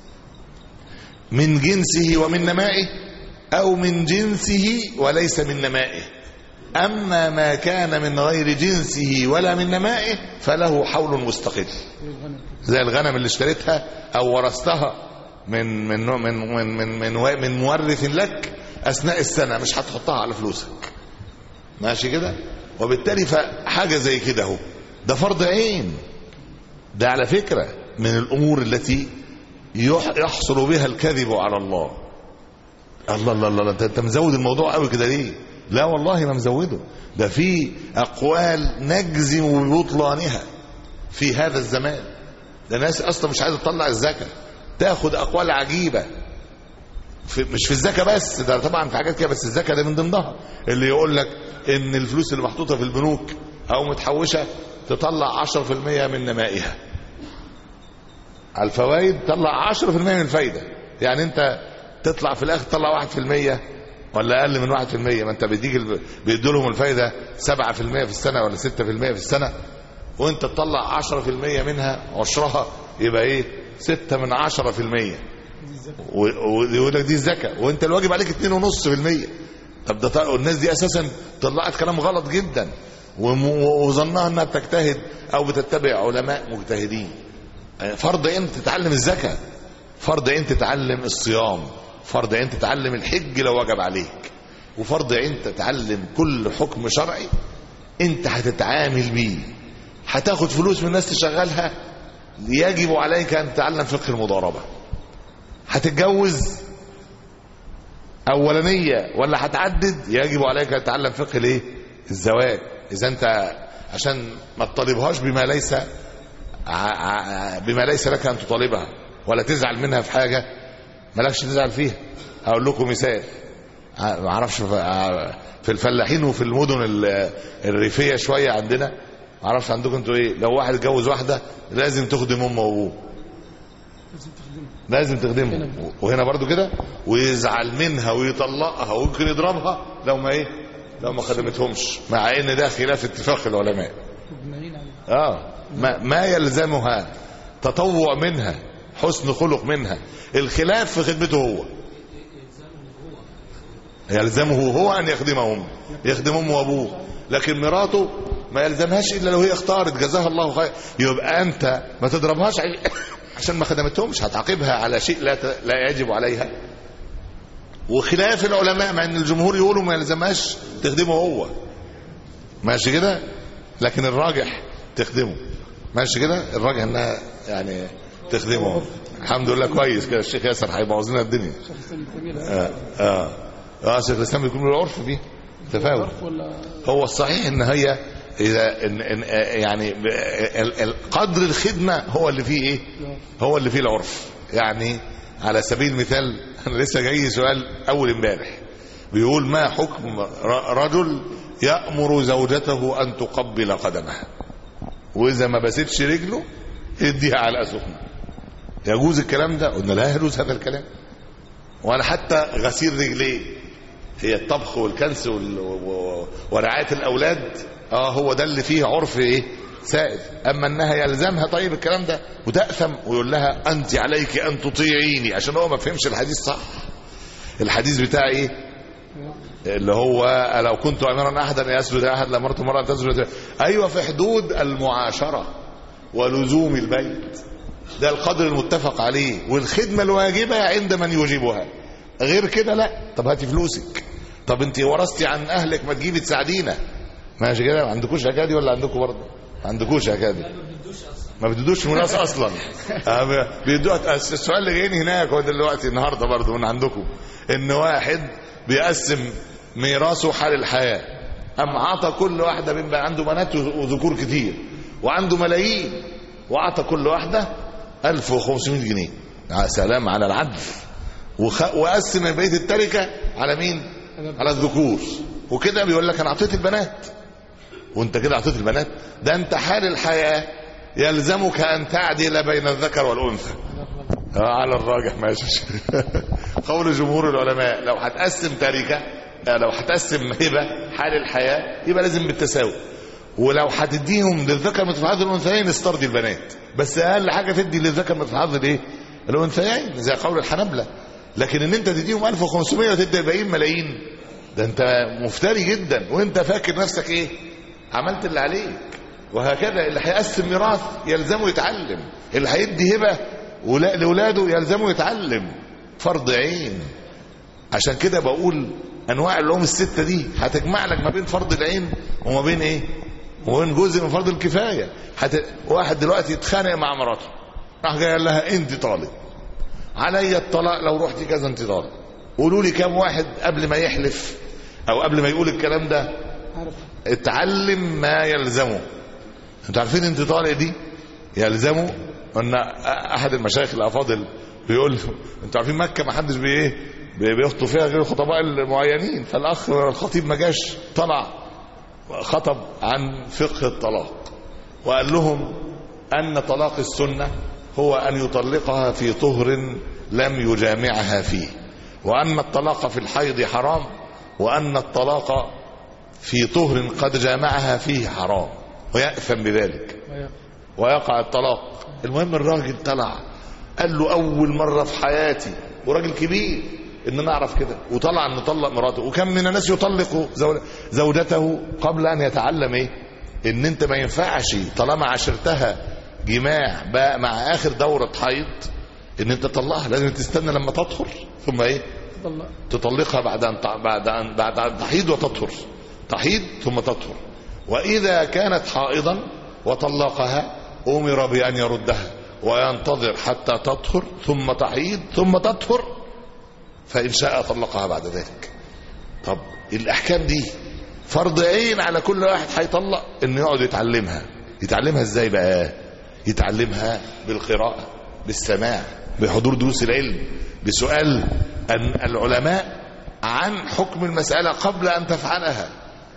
من جنسه ومن نمائه، او من جنسه وليس من نمائه. اما ما كان من غير جنسه ولا من نمائه فله حول مستقل، زي الغنم اللي اشتريتها او ورثتها من من من من من, من, من مورث لك اثناء السنة، مش هتحطها على فلوسك، ماشي كده. وبالتالي فحاجة زي كده اهو ده فرض عين. ده على فكرة من الامور التي يحصل بها الكذب على الله. الله الله الله انت مزود الموضوع قوي كده ليه؟ لا والله ما مزوده، ده في اقوال نجزم ببطلانها في هذا الزمان. ده ناس اصلا مش عايزه تطلع الزكاه، تاخد اقوال عجيبه في مش في الزكاه بس، ده طبعا في حاجات كده، بس الزكاه ده من ضمنها، اللي يقول لك ان الفلوس اللي محطوطه في البنوك او متحوشه تطلع عشرة في المية من نمائها على الفوائد، تطلع عشرة في المية من الفايده. يعني انت تطلع في الاخر تطلع واحد في المية ولا اقل من واحد في المية، ما انت بيديك بيدوا لهم الفايده سبعة في المية في السنه ولا ستة في المية في السنة، وانت تطلع عشرة في المية منها عشرها، يبقى ايه ستة من عشرة في المية، ويقول لك دي الزكاه، وانت الواجب عليك اتنين ونص في المية. طب ده الناس دي اساسا طلعت كلام غلط جدا وظنها انها بتجتهد او بتتبع علماء مجتهدين. فرض انت تتعلم الزكاه، فرض انت تتعلم الصيام، فرض انت تتعلم الحج لو وجب عليك، وفرض انت تتعلم كل حكم شرعي انت هتتعامل بيه. هتاخد فلوس من الناس تشغلها، يجب عليك ان تتعلم فقه المضاربه. هتتجوز اولانيه ولا هتعدد، يجب عليك ان تتعلم فقه الايه الزواج، اذا انت عشان ما تطالبهاش بما ليس بما ليس لك ان تطالبها، ولا تزعل منها في حاجه مالكش تزعل فيها. اقول لكم مثال، ما اعرفش في الفلاحين وفي المدن الريفيه شويه عندنا، ما اعرفش عندكم انتوا ايه، لو واحد اتجوز واحده لازم تخدم امه وابوه، لازم تخدمه، وهنا برضو كده، ويزعل منها ويطلقها ويمكن يضربها لو ما ايه لو ما خدمتهمش، مع ان ده خلاف اتفاق العلماء. اه ما, ما يلزمها تطوع منها، حسن خلق منها، الخلاف في خدمته هو. يلزمه هو ان يخدمهم، يخدم امه وابوه، لكن مراته ما يلزمهاش الا لو هي اختارت، جزاها الله خير. يبقى انت ما تضربهاش عشان ما خدمتهمش هتعاقبها على شيء لا لا يجب عليها. وخلاف العلماء، مع ان الجمهور يقولوا ما يلزمهاش تخدمه هو، ماشي كده، لكن الراجح تخدمه، ماشي كده، الراجح انها يعني تخدمه. الحمد لله كويس كده. الشيخ ياسر هيبوظ لنا الدنيا. اه اه اه شيخ الاسلام بيكون له العرف فيه تفاوت. هو الصحيح ان هي اذا إن إن يعني قدر الخدمه هو اللي فيه ايه، هو اللي فيه العرف. يعني على سبيل المثال انا لسه جاي سؤال اول امبارح بيقول ما حكم رجل يأمر زوجته ان تقبل قدمها واذا ما بستش رجله يديها على سخنه، يجوز الكلام ده؟ قلنا لا يجوز هذا الكلام. وانا حتى غسيل رجليه، هي الطبخ والكنس ورعايه الاولاد، اه هو ده اللي فيه عرف ايه سائد. اما انها يلزمها طيب الكلام ده وتأثم ويقول لها انت عليك ان تطيعيني، عشان هو ما فهمش الحديث صح. الحديث بتاع ايه اللي هو لو كنت امرا احدا ان يسجد احد لامرت امرا ان تسجد. ايوه في حدود المعاشره ولزوم البيت، ده القدر المتفق عليه، والخدمه الواجبه عند من يوجبها. غير كده لا. طب هاتي فلوسك، طب انت ورثتي عن اهلك ما تجيبي تساعدينا، ماشي كده. ما عندكوش اكادي ولا عندكم برضه؟ ما عندكوش اكادي، ما بتدوش الميراث اصلا. بيدوها. السؤال اللي جايين هناك هو دلوقتي النهارده برضه من عندكم، ان واحد بيقسم ميراثه حال الحياه، ام عطى كل واحده من عنده بنات وذكور كتير وعنده ملايين، واعطى كل واحده ألف وخمسمائة جنيه. يا سلام على العدل. وخ... وقسم بقيه التركه على مين؟ على الذكور. وكده بيقول لك انا اعطيت البنات، وانت كده اعطيت البنات. ده انت حال الحياه يلزمك ان تعدل بين الذكر والانثى. آه على الراجح ماشي. قول جمهور العلماء لو هتقسم تركه، لو هتقسم هبه حال الحياه يبقى لازم بالتساوي، ولو هتديهم للذكر مثل حظ الانثيين استرضي البنات، بس اقل حاجه تدي للذكر مثل حظ الايه الانثيين زي قول الحنبلة. لكن ان انت تديهم ألف وخمسمائة وتدي الباقيين ملايين، ده انت مفتري جدا، وانت فاكر نفسك ايه عملت اللي عليك. وهكذا اللي هيقسم ميراث يلزمه يتعلم، اللي هيدي هبه لاولاده يلزمه يتعلم، فرض عين. عشان كده بقول انواع العلوم السته دي هتجمع لك ما بين فرض العين وما بين ايه وين جزء من فرض الكفايه. حت... واحد دلوقتي يتخانق مع مراته، راح جاي قال لها انت طالق علي الطلاق لو رحتي كذا انت طالق. قولوا لي كام واحد قبل ما يحلف او قبل ما يقول الكلام ده اتعلم ما يلزمه. انتوا عارفين انت طالق دي يلزمه ان احد المشايخ الافاضل بيقول انتوا عارفين مكه ما حدش بايه بيخطب فيها غير الخطباء المعينين. فالاخ الخطيب ما جاش، طلع خطب عن فقه الطلاق وقال لهم أن طلاق السنة هو أن يطلقها في طهر لم يجامعها فيه، وأن الطلاق في الحيض حرام، وأن الطلاق في طهر قد جامعها فيه حرام ويأثم بذلك ويقع الطلاق. المهم الراجل طلع قال له أول مرة في حياتي، وراجل كبير، ان نعرف كده، وطلع ان نطلق مراته. وكم من الناس يطلق زوجته قبل ان يتعلم ايه ان انت ما ينفعش طالما عشرتها جماع بقى مع اخر دورة حيض ان انت تطلقها، لازم تستنى لما تطهر ثم ايه تطلقها بعد ان بعد ان بعد ان تحيض وتطهر، تحيض ثم تطهر. واذا كانت حائضا وطلقها امر بان يردها وينتظر حتى تطهر ثم تحيض ثم تطهر، فإن شاء طلقها بعد ذلك. طب الأحكام دي فرض عين على كل واحد هيطلق إنه يقعد يتعلمها. يتعلمها إزاي بقى؟ يتعلمها بالقراءة، بالسماع، بحضور دروس العلم، بسؤال العلماء عن حكم المسألة قبل أن تفعلها.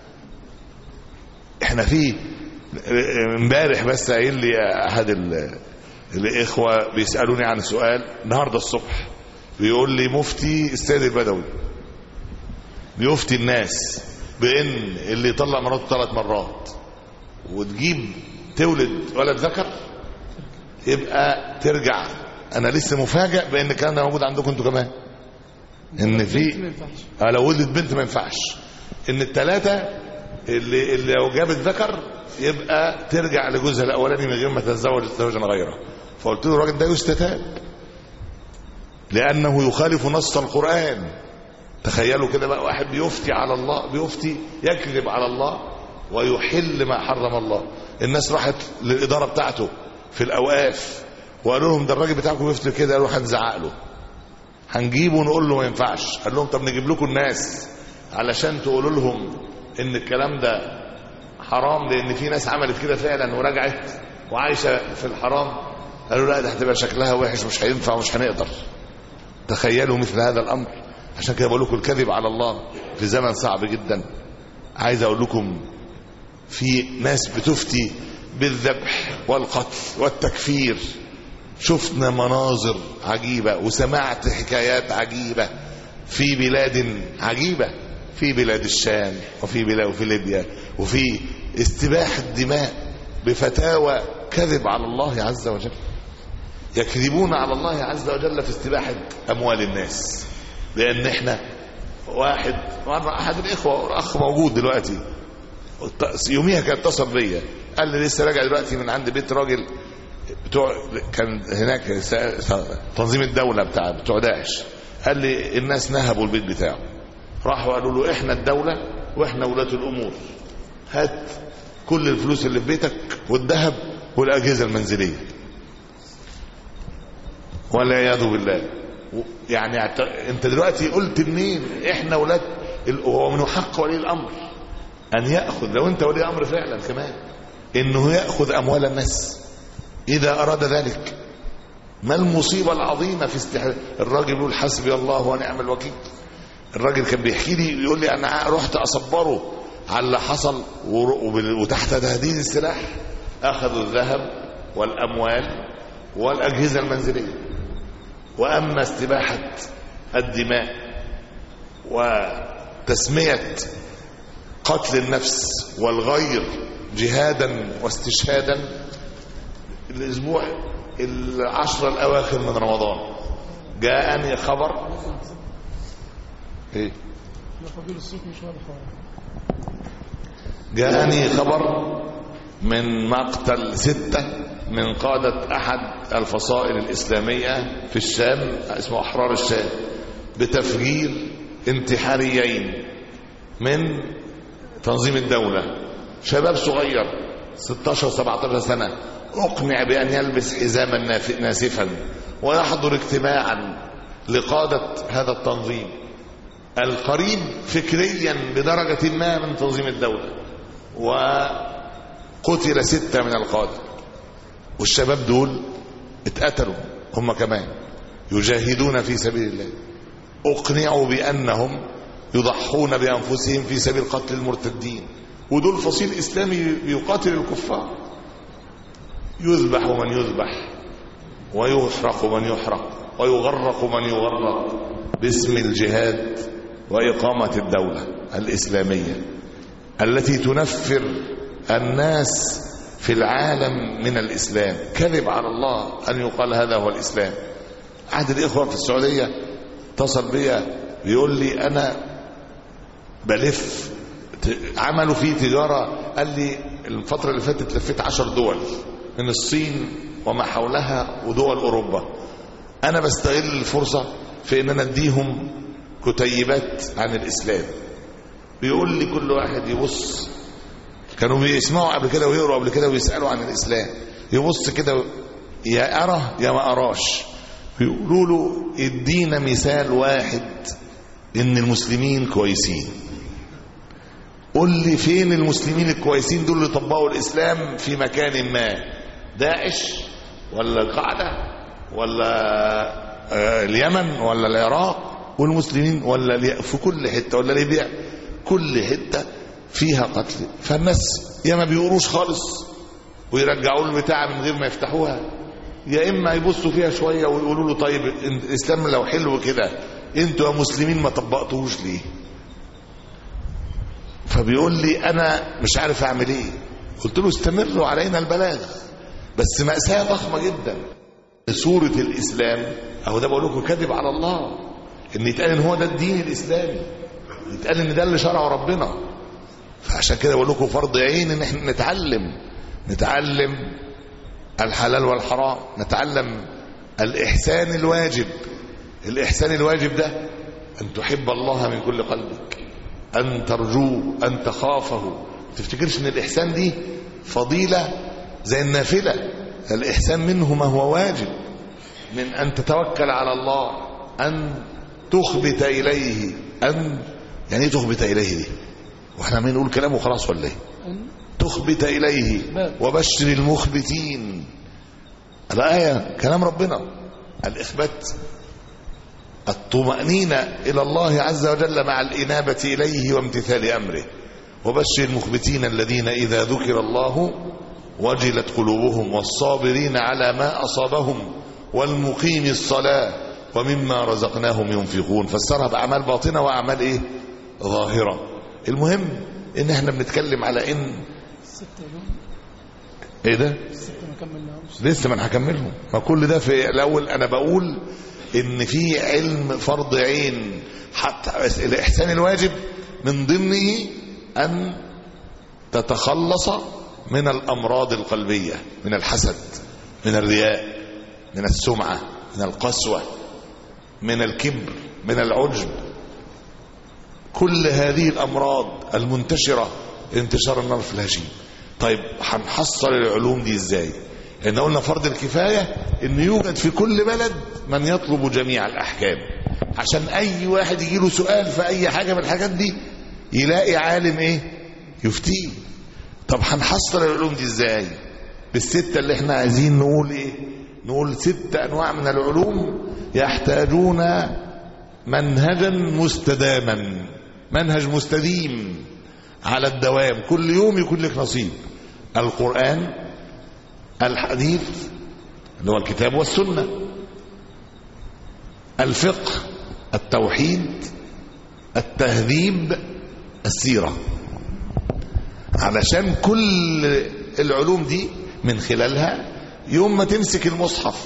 احنا في امبارح بس قايل لي أحد الإخوة بيسألوني عن سؤال النهاردة الصبح، بيقول لي مفتي السيد البدوي بيفتي الناس بان اللي يطلق مراته ثلاث مرات وتجيب تولد ولد ذكر يبقى ترجع. انا لسه مفاجئ بان الكلام ده موجود عندكم انتوا كمان، ان في لو ولدت بنت ما ينفعش، ان الثلاثه اللي اللي لو جابت ذكر يبقى ترجع لجوزها الاولاني من غير ما تتزوج زوجا غيره. فقلت له الراجل ده يستتاب لأنه يخالف نص القرآن. تخيلوا كده بقى واحد بيفتي على الله، بيفتي يكذب على الله ويحل ما حرم الله. الناس راحت للإدارة بتاعته في الأوقاف وقالوا لهم ده الراجل بتاعكم بيفتي كده، قالوا هنزعق له، هنجيبه ونقول له ما ينفعش. قال لهم طب نجيب لكم الناس علشان تقولوا لهم ان الكلام ده حرام، لان في ناس عملت كده فعلا ورجعت وعايشه في الحرام. قالوا لا ده هتبقى شكلها وحش، مش هينفع ومش هنقدر. تخيلوا مثل هذا الامر. عشان كده بقول لكم الكذب على الله في زمن صعب جدا. عايز اقول لكم في ناس بتفتي بالذبح والقتل والتكفير. شفنا مناظر عجيبة وسمعت حكايات عجيبة في بلاد عجيبة، في بلاد الشام وفي بلاد وفي ليبيا، وفي استباحة الدماء بفتاوى كذب على الله عز وجل. يكذبون على الله عز وجل في استباحة أموال الناس. لأن احنا واحد أحد الإخوة أخ موجود دلوقتي يوميها كان اتصل بيا قال لي لسه راجع دلوقتي من عند بيت راجل بتوع كان هناك تنظيم الدولة بتاع بتوع داعش. قال لي الناس نهبوا البيت بتاعه، راحوا قالوا له احنا الدولة واحنا ولاة الأمور، هات كل الفلوس اللي في بيتك والذهب والأجهزة المنزلية. والعياذ بالله. يعني انت دلوقتي قلت منين احنا ولاة؟ هو من حق ولي الأمر أن يأخذ، لو انت ولي أمر فعلا كمان، انه يأخذ أموال الناس إذا أراد ذلك. ما المصيبة العظيمة في استحلال؟ الراجل يقول حسبي الله ونعم الوكيل. الراجل كان بيحكي لي يقول لي أنا رحت أصبره على اللي حصل، وتحت تهديد السلاح أخذوا الذهب والأموال والأجهزة المنزلية. وأما استباحة الدماء وتسمية قتل النفس والغير جهادا واستشهادا، الأسبوع العشرة الأواخر من رمضان جاءني خبر إيه؟ جاءني خبر من مقتل ستة من قادة أحد الفصائل الإسلامية في الشام اسمه أحرار الشام بتفجير انتحاريين من تنظيم الدولة. شباب صغير ستاشر سبعتاشر سنة أقنع بأن يلبس حزاما ناسفا ويحضر اجتماعا لقادة هذا التنظيم القريب فكريا بدرجة ما من تنظيم الدولة. وقتل ستة من القادة، والشباب دول اتقتلوا هم كمان يجاهدون في سبيل الله. أقنعوا بأنهم يضحون بأنفسهم في سبيل قتل المرتدين، ودول فصيل إسلامي يقاتل الكفار. يذبح من يذبح ويحرق من يحرق ويغرق من يغرق باسم الجهاد وإقامة الدولة الإسلامية التي تنفر الناس في العالم من الإسلام. كذب على الله أن يقال هذا هو الإسلام. أحد الإخوة في السعودية اتصل بي بيقول لي أنا بلف، عملوا فيه تجارة. قال لي الفترة اللي فاتت لفيت عشر دول من الصين وما حولها ودول أوروبا. أنا بستغل الفرصة في أن أنا أديهم كتيبات عن الإسلام. بيقول لي كل واحد يبص، كانوا بيسمعوا قبل كده ويقروا قبل كده ويسألوا عن الإسلام، يبص كده يا أرى يا ما أراش. يقولوا له ادينا مثال واحد إن المسلمين كويسين. قل لي فين المسلمين الكويسين دول اللي طبقوا الإسلام في مكان ما؟ داعش ولا القاعدة ولا اليمن ولا العراق والمسلمين ولا في كل حتة ولا ليبيا، كل حتة فيها قتل. فالناس يا ما بيقروش خالص ويرجعوا له البتاع من غير ما يفتحوها، يا إما يبصوا فيها شوية ويقولوا له طيب الإسلام لو حلو كده انتوا يا مسلمين ما طبقتوش ليه؟ فبيقول لي أنا مش عارف أعمل إيه. قلت له استمروا علينا البلاغ، بس مأساة ضخمة جدا. سورة الإسلام أهو ده بقول لكم كذب على الله، إن يتقال إن هو ده الدين الإسلامي، يتقال إن ده اللي شرعه ربنا. فعشان كده بقول لكم فرض عين إن إحنا نتعلم نتعلم الحلال والحرام، نتعلم الإحسان الواجب. الإحسان الواجب ده أن تحب الله من كل قلبك، أن ترجوه، أن تخافه. ما تفتكرش أن الإحسان دي فضيلة زي النافلة. الإحسان منه ما هو واجب، من أن تتوكل على الله، أن تخبت إليه. أن يعني ايه تخبت إليه دي؟ واحنا عمالين نقول كلام وخلاص ولا ايه؟ تخبت إليه وبشر المخبتين. الآية كلام ربنا. الإخبات الطمأنينة إلى الله عز وجل مع الإنابة إليه وامتثال أمره. وبشر المخبتين الذين إذا ذكر الله وجلت قلوبهم والصابرين على ما أصابهم والمقيم الصلاة ومما رزقناهم ينفقون. فسرها بأعمال باطنة وأعمال إيه؟ ظاهرة. المهم إن إحنا بنتكلم على إن إيه ده؟ لسه ما هكملهم. ما كل ده في الأول أنا بقول إن في علم فرض عين. حتى الإحسان الواجب من ضمنه أن تتخلص من الأمراض القلبية، من الحسد، من الرياء، من السمعة، من القسوة، من الكبر، من العجب. كل هذه الأمراض المنتشرة انتشار النار في الهشيم. طيب هنحصل العلوم دي ازاي؟ لأن قلنا فرض الكفاية إنه يوجد في كل بلد من يطلب جميع الأحكام، عشان أي واحد يجيله سؤال في أي حاجة من الحاجات دي يلاقي عالم إيه يفتيه. طب هنحصل العلوم دي ازاي؟ بالستة اللي احنا عايزين نقول إيه؟ نقول ست أنواع من العلوم يحتاجون منهجا مستداما، منهج مستديم على الدوام، كل يوم يكون لك نصيب. القرآن، الحديث اللي هو الكتاب والسنة، الفقه، التوحيد، التهذيب، السيرة. علشان كل العلوم دي من خلالها يوم ما تمسك المصحف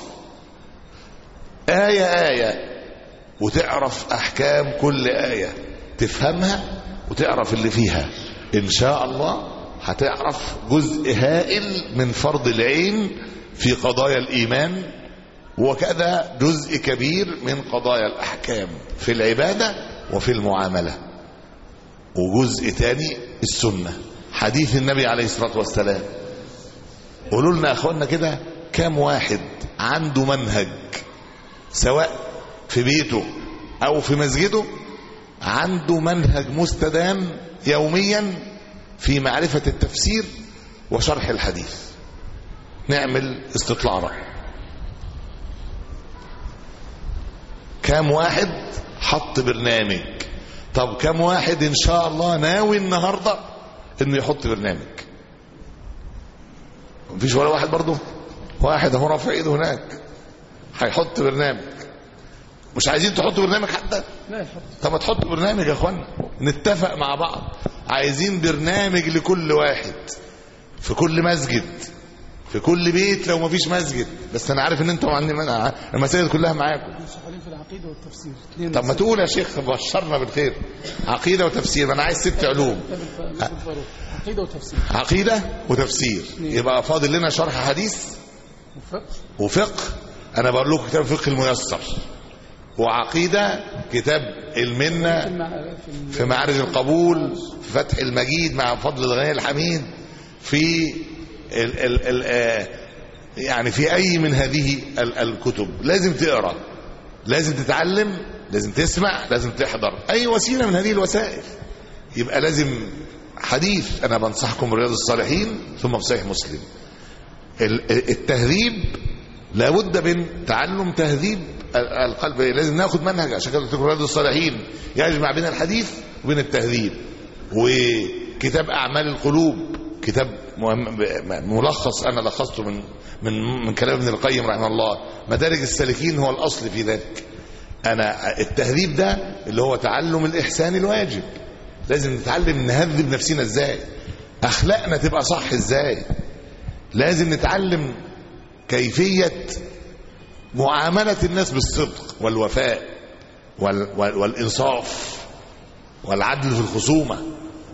آية آية وتعرف أحكام كل آية، تفهمها وتعرف اللي فيها، إن شاء الله هتعرف جزء هائل من فرض العين في قضايا الإيمان، وكذا جزء كبير من قضايا الأحكام في العبادة وفي المعاملة. وجزء تاني السنة، حديث النبي عليه الصلاة والسلام. قولوا لنا يا أخوانا كده، كم واحد عنده منهج سواء في بيته أو في مسجده، عنده منهج مستدام يوميا في معرفة التفسير وشرح الحديث؟ نعمل استطلاع رأي. كم واحد حط برنامج؟ طب كم واحد إن شاء الله ناوي النهاردة إنه يحط برنامج؟ مفيش ولا واحد برضه؟ واحد اهو رافع ايده هناك هيحط برنامج. مش عايزين تحطوا برنامج حتى؟ لا يحط. طب ما تحطوا برنامج يا اخوانا، نتفق مع بعض. عايزين برنامج لكل واحد في كل مسجد، في كل بيت لو ما فيش مسجد. بس انا عارف ان انتوا عندنا المساجد كلها معاكم شغالين في العقيده والتفسير. طب ما تقول يا شيخ بشرنا بالخير. عقيده وتفسير، انا عايز ست علوم. عقيده وتفسير، عقيده وتفسير. يبقى فاضل لنا شرح حديث وفقه. وفقه انا بقول لكم كتاب الفقه الميسر، وعقيده كتاب المنه في معارج القبول، في فتح المجيد مع فضل الغني الحميد، في ال ال ال يعني في اي من هذه ال الكتب. لازم تقرا، لازم تتعلم، لازم تسمع، لازم تحضر اي وسيله من هذه الوسائل. يبقى لازم حديث. انا بنصحكم برياض الصالحين ثم بصحيح مسلم. التهذيب لابد من تعلم تهذيب القلب. لازم ناخد منهج، عشان كده قلت لكم رياض الصالحين يجمع بين الحديث وبين التهذيب. وكتاب اعمال القلوب كتاب ملخص انا لخصته من من من كلام ابن القيم رحمه الله. مدارج السالكين هو الاصل في ذلك. انا التهذيب ده اللي هو تعلم الاحسان الواجب. لازم نتعلم نهذب نفسنا ازاي، اخلاقنا تبقى صح ازاي. لازم نتعلم كيفيه معامله الناس بالصدق والوفاء والانصاف والعدل في الخصومه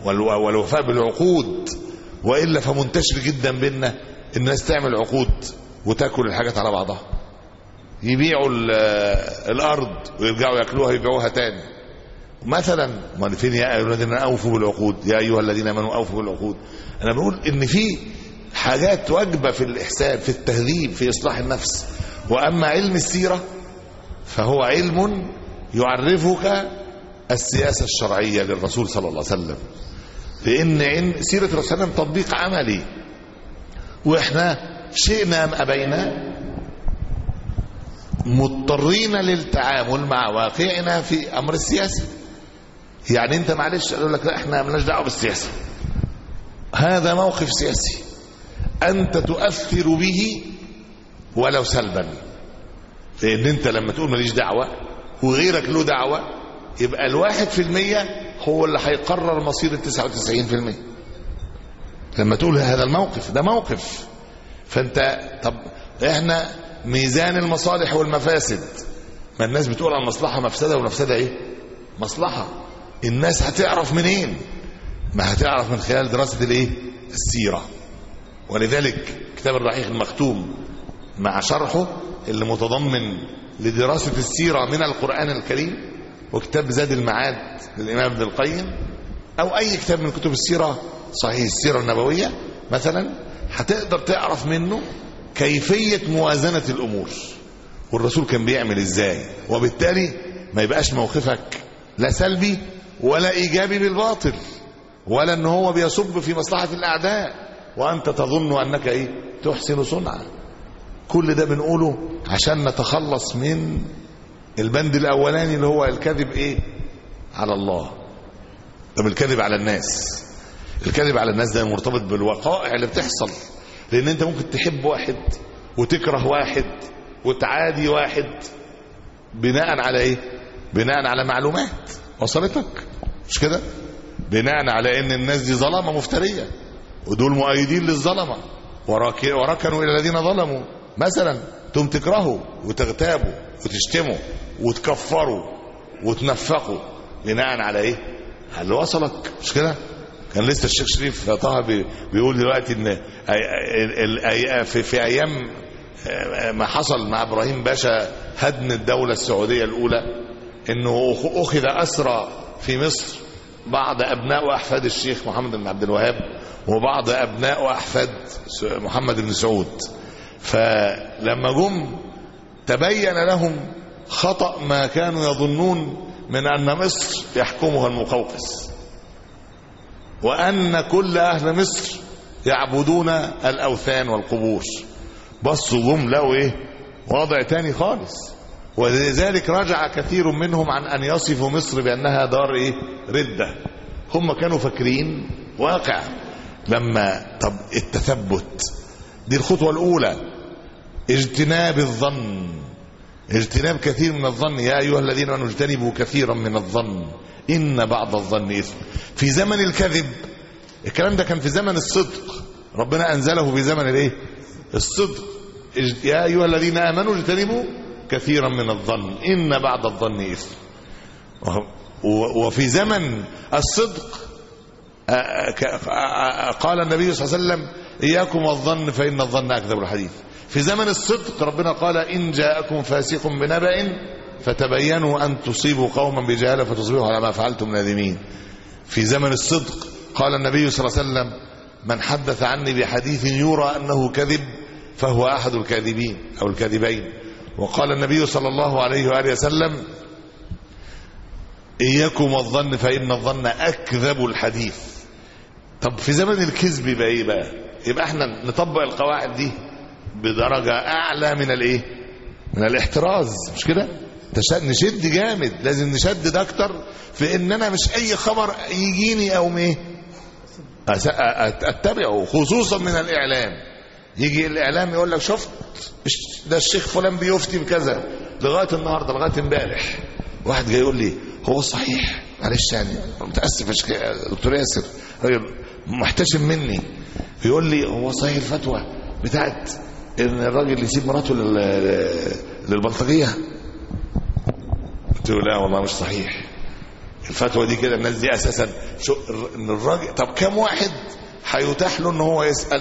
والوفاء بالعقود. والا فمنتشر جدا بيننا الناس تعمل عقود وتاكل الحاجات على بعضها، يبيعوا الارض ويرجعوا ياكلوها يبيعوها تاني مثلا. ما فين يا ايها الذين اوفوا بالعقود، يا ايها الذين امنوا اوفوا بالعقود. انا بقول ان في حاجات واجبه في الاحسان، في التهذيب، في اصلاح النفس. واما علم السيره فهو علم يعرفك السياسه الشرعيه للرسول صلى الله عليه وسلم، لان علم سيره الرسول صلى الله عليه وسلم تطبيق عملي، واحنا شئنا ام ابينا مضطرين للتعامل مع واقعنا في امر السياسه. يعني انت معلش قالوا لك لا احنا مالناش دعوه بالسياسه، هذا موقف سياسي انت تؤثر به ولو سلبا، لان انت لما تقول ماليش دعوه وغيرك له دعوه يبقى الواحد في المية هو اللي هيقرر مصير التسعة وتسعين في المية. لما تقول هذا الموقف ده موقف، فانت طب احنا ميزان المصالح والمفاسد، ما الناس بتقول عن مصلحه مفسده والمفسده ايه؟ مصلحه. الناس هتعرف منين؟ ما هتعرف من خلال دراسه الايه؟ السيره. ولذلك كتاب الرحيق المختوم مع شرحه اللي متضمن لدراسه السيره من القران الكريم، وكتاب زاد المعاد للامام ابن القيم، او اي كتاب من كتب السيره، صحيح السيره النبويه مثلا، هتقدر تعرف منه كيفيه موازنه الامور والرسول كان بيعمل ازاي، وبالتالي ما يبقاش موقفك لا سلبي ولا ايجابي بالباطل، ولا ان هو بيصب في مصلحه الاعداء وانت تظن انك ايه؟ تحسن صنعا. كل ده بنقوله عشان نتخلص من البند الاولاني اللي هو الكذب ايه؟ على الله. طب الكذب على الناس، الكذب على الناس ده مرتبط بالوقائع اللي بتحصل، لان انت ممكن تحب واحد وتكره واحد وتعادي واحد بناء على ايه؟ بناء على معلومات وصلتك، مش كده؟ بناء على ان الناس دي ظلمه مفتريه ودول مؤيدين للظلمه وركنوا الى الذين ظلموا مثلا، تم تكرهوا وتغتابوا وتشتموا وتكفروا وتنفقوا بناء على ايه؟ على اللي وصلك، مش كده؟ كان لسه الشيخ شريف طه بيقول دلوقتي ان في ايام ما حصل مع ابراهيم باشا هدم الدوله السعوديه الاولى، انه اخذ اسرى في مصر بعض ابناء واحفاد الشيخ محمد بن عبد الوهاب وبعض ابناء واحفاد محمد بن سعود. فلما جم تبين لهم خطأ ما كانوا يظنون من ان مصر يحكمها المقوقس، وان كل اهل مصر يعبدون الاوثان والقبور. بصوا جم لقوا ايه؟ وضع تاني خالص. ولذلك رجع كثير منهم عن ان يصفوا مصر بانها دار ايه؟ رده. هم كانوا فاكرين واقع. لما طب التثبت دي الخطوه الاولى، اجتناب الظن، اجتناب كثير من الظن. يا ايها الذين امنوا اجتنبوا كثيرا من الظن ان بعض الظن اثم. في زمن الكذب، الكلام ده كان في زمن الصدق، ربنا انزله في زمن الايه؟ الصدق. يا ايها الذين امنوا اجتنبوا كثيرا من الظن ان بعض الظن اثم. وفي زمن الصدق قال النبي صلى الله عليه وسلم اياكم والظن فان الظن اكذب الحديث. في زمن الصدق ربنا قال ان جاءكم فاسق بنبأ فتبينوا ان تصيبوا قوما بجهاله فتصبحوا على ما فعلتم نادمين. في زمن الصدق قال النبي صلى الله عليه وسلم من حدث عني بحديث يرى انه كذب فهو احد الكاذبين او الكاذبين. وقال النبي صلى الله عليه واله وسلم اياكم والظن فان الظن اكذب الحديث. طب في زمن الكذب يبقى ايه بقى؟ يبقى احنا نطبق القواعد دي بدرجه اعلى من الايه؟ من الاحتراز، مش كده؟ نشد جامد، لازم نشدد اكتر في ان انا مش اي خبر يجيني او ايه اتبعه، خصوصا من الاعلام. يجي الاعلام يقول لك شفت ده الشيخ فلان بيفتي بكذا، لغايه النهارده لغايه امبارح واحد جاي يقول لي هو صحيح، معلش يعني متاسف يا دكتور ياسر، راجل محتشم مني، بيقول لي هو صحيح الفتوى بتاعت ان الراجل يسيب مراته للبلطجيه؟ قلت له لا والله مش صحيح الفتوى دي كده. الناس دي اساسا شو ان الراجل، طب كم واحد هيتاح له ان هو يسال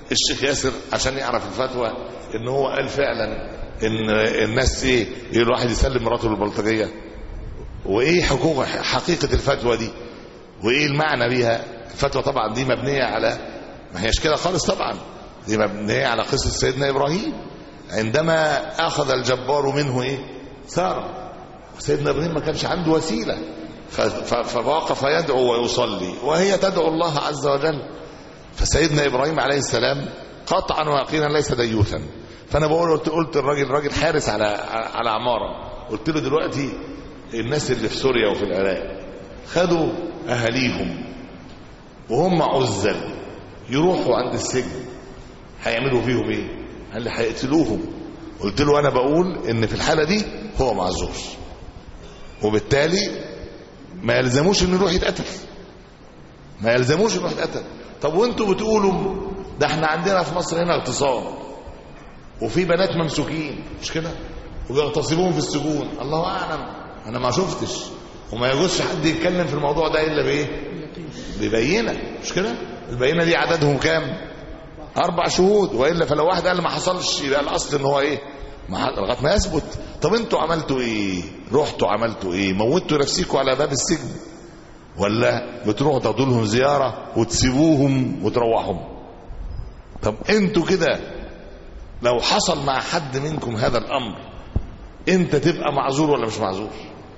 الشيخ ياسر عشان يعرف الفتوى ان هو قال فعلا ان الناس ايه الواحد يسلم مراته للبلطجيه، وايه حقوق حقيقه الفتوى دي وايه المعنى بيها. الفتوى طبعا دي مبنيه على، ما هيش كده خالص طبعا، دي مبنيه على قصه سيدنا ابراهيم عندما اخذ الجبار منه ايه ساره. سيدنا ابراهيم ما كانش عنده وسيله فوقف يدعو ويصلي وهي تدعو الله عز وجل. فسيدنا ابراهيم عليه السلام قطعا ويقينا ليس ديوثا. فانا بقول قلت قلت الراجل الراجل حارس على على عماره، قلت له دلوقتي الناس اللي في سوريا وفي العراق خدوا اهاليهم وهم عزل يروحوا عند السجن، هيعملوا فيهم ايه؟ قال لي هيقتلوهم. قلت له انا بقول ان في الحاله دي هو معذور، وبالتالي ما يلزموش انه يروح يتقتل، ما يلزموش انه يروح يتقتل. طب وانتوا بتقولوا ده احنا عندنا في مصر هنا اغتصاب وفي بنات ممسوكين مش كده وبيغتصبوهم في السجون، الله اعلم انا ما شفتش، وما يجوزش حد يتكلم في الموضوع ده الا بايه؟ ببينه مش كده. البينه دي عددهم كام؟ اربع شهود، والا فلو واحد قال ما حصلش يبقى الاصل ان هو ايه لغايه ما يثبت. طب انتوا عملتوا ايه؟ رحتوا عملتوا ايه؟ موتوا نفسيكم على باب السجن ولا بتروحوا تاخدوا لهم زياره وتسيبوهم وتروحوا؟ طب انتوا كده لو حصل مع حد منكم هذا الامر انت تبقى معذور ولا مش معذور؟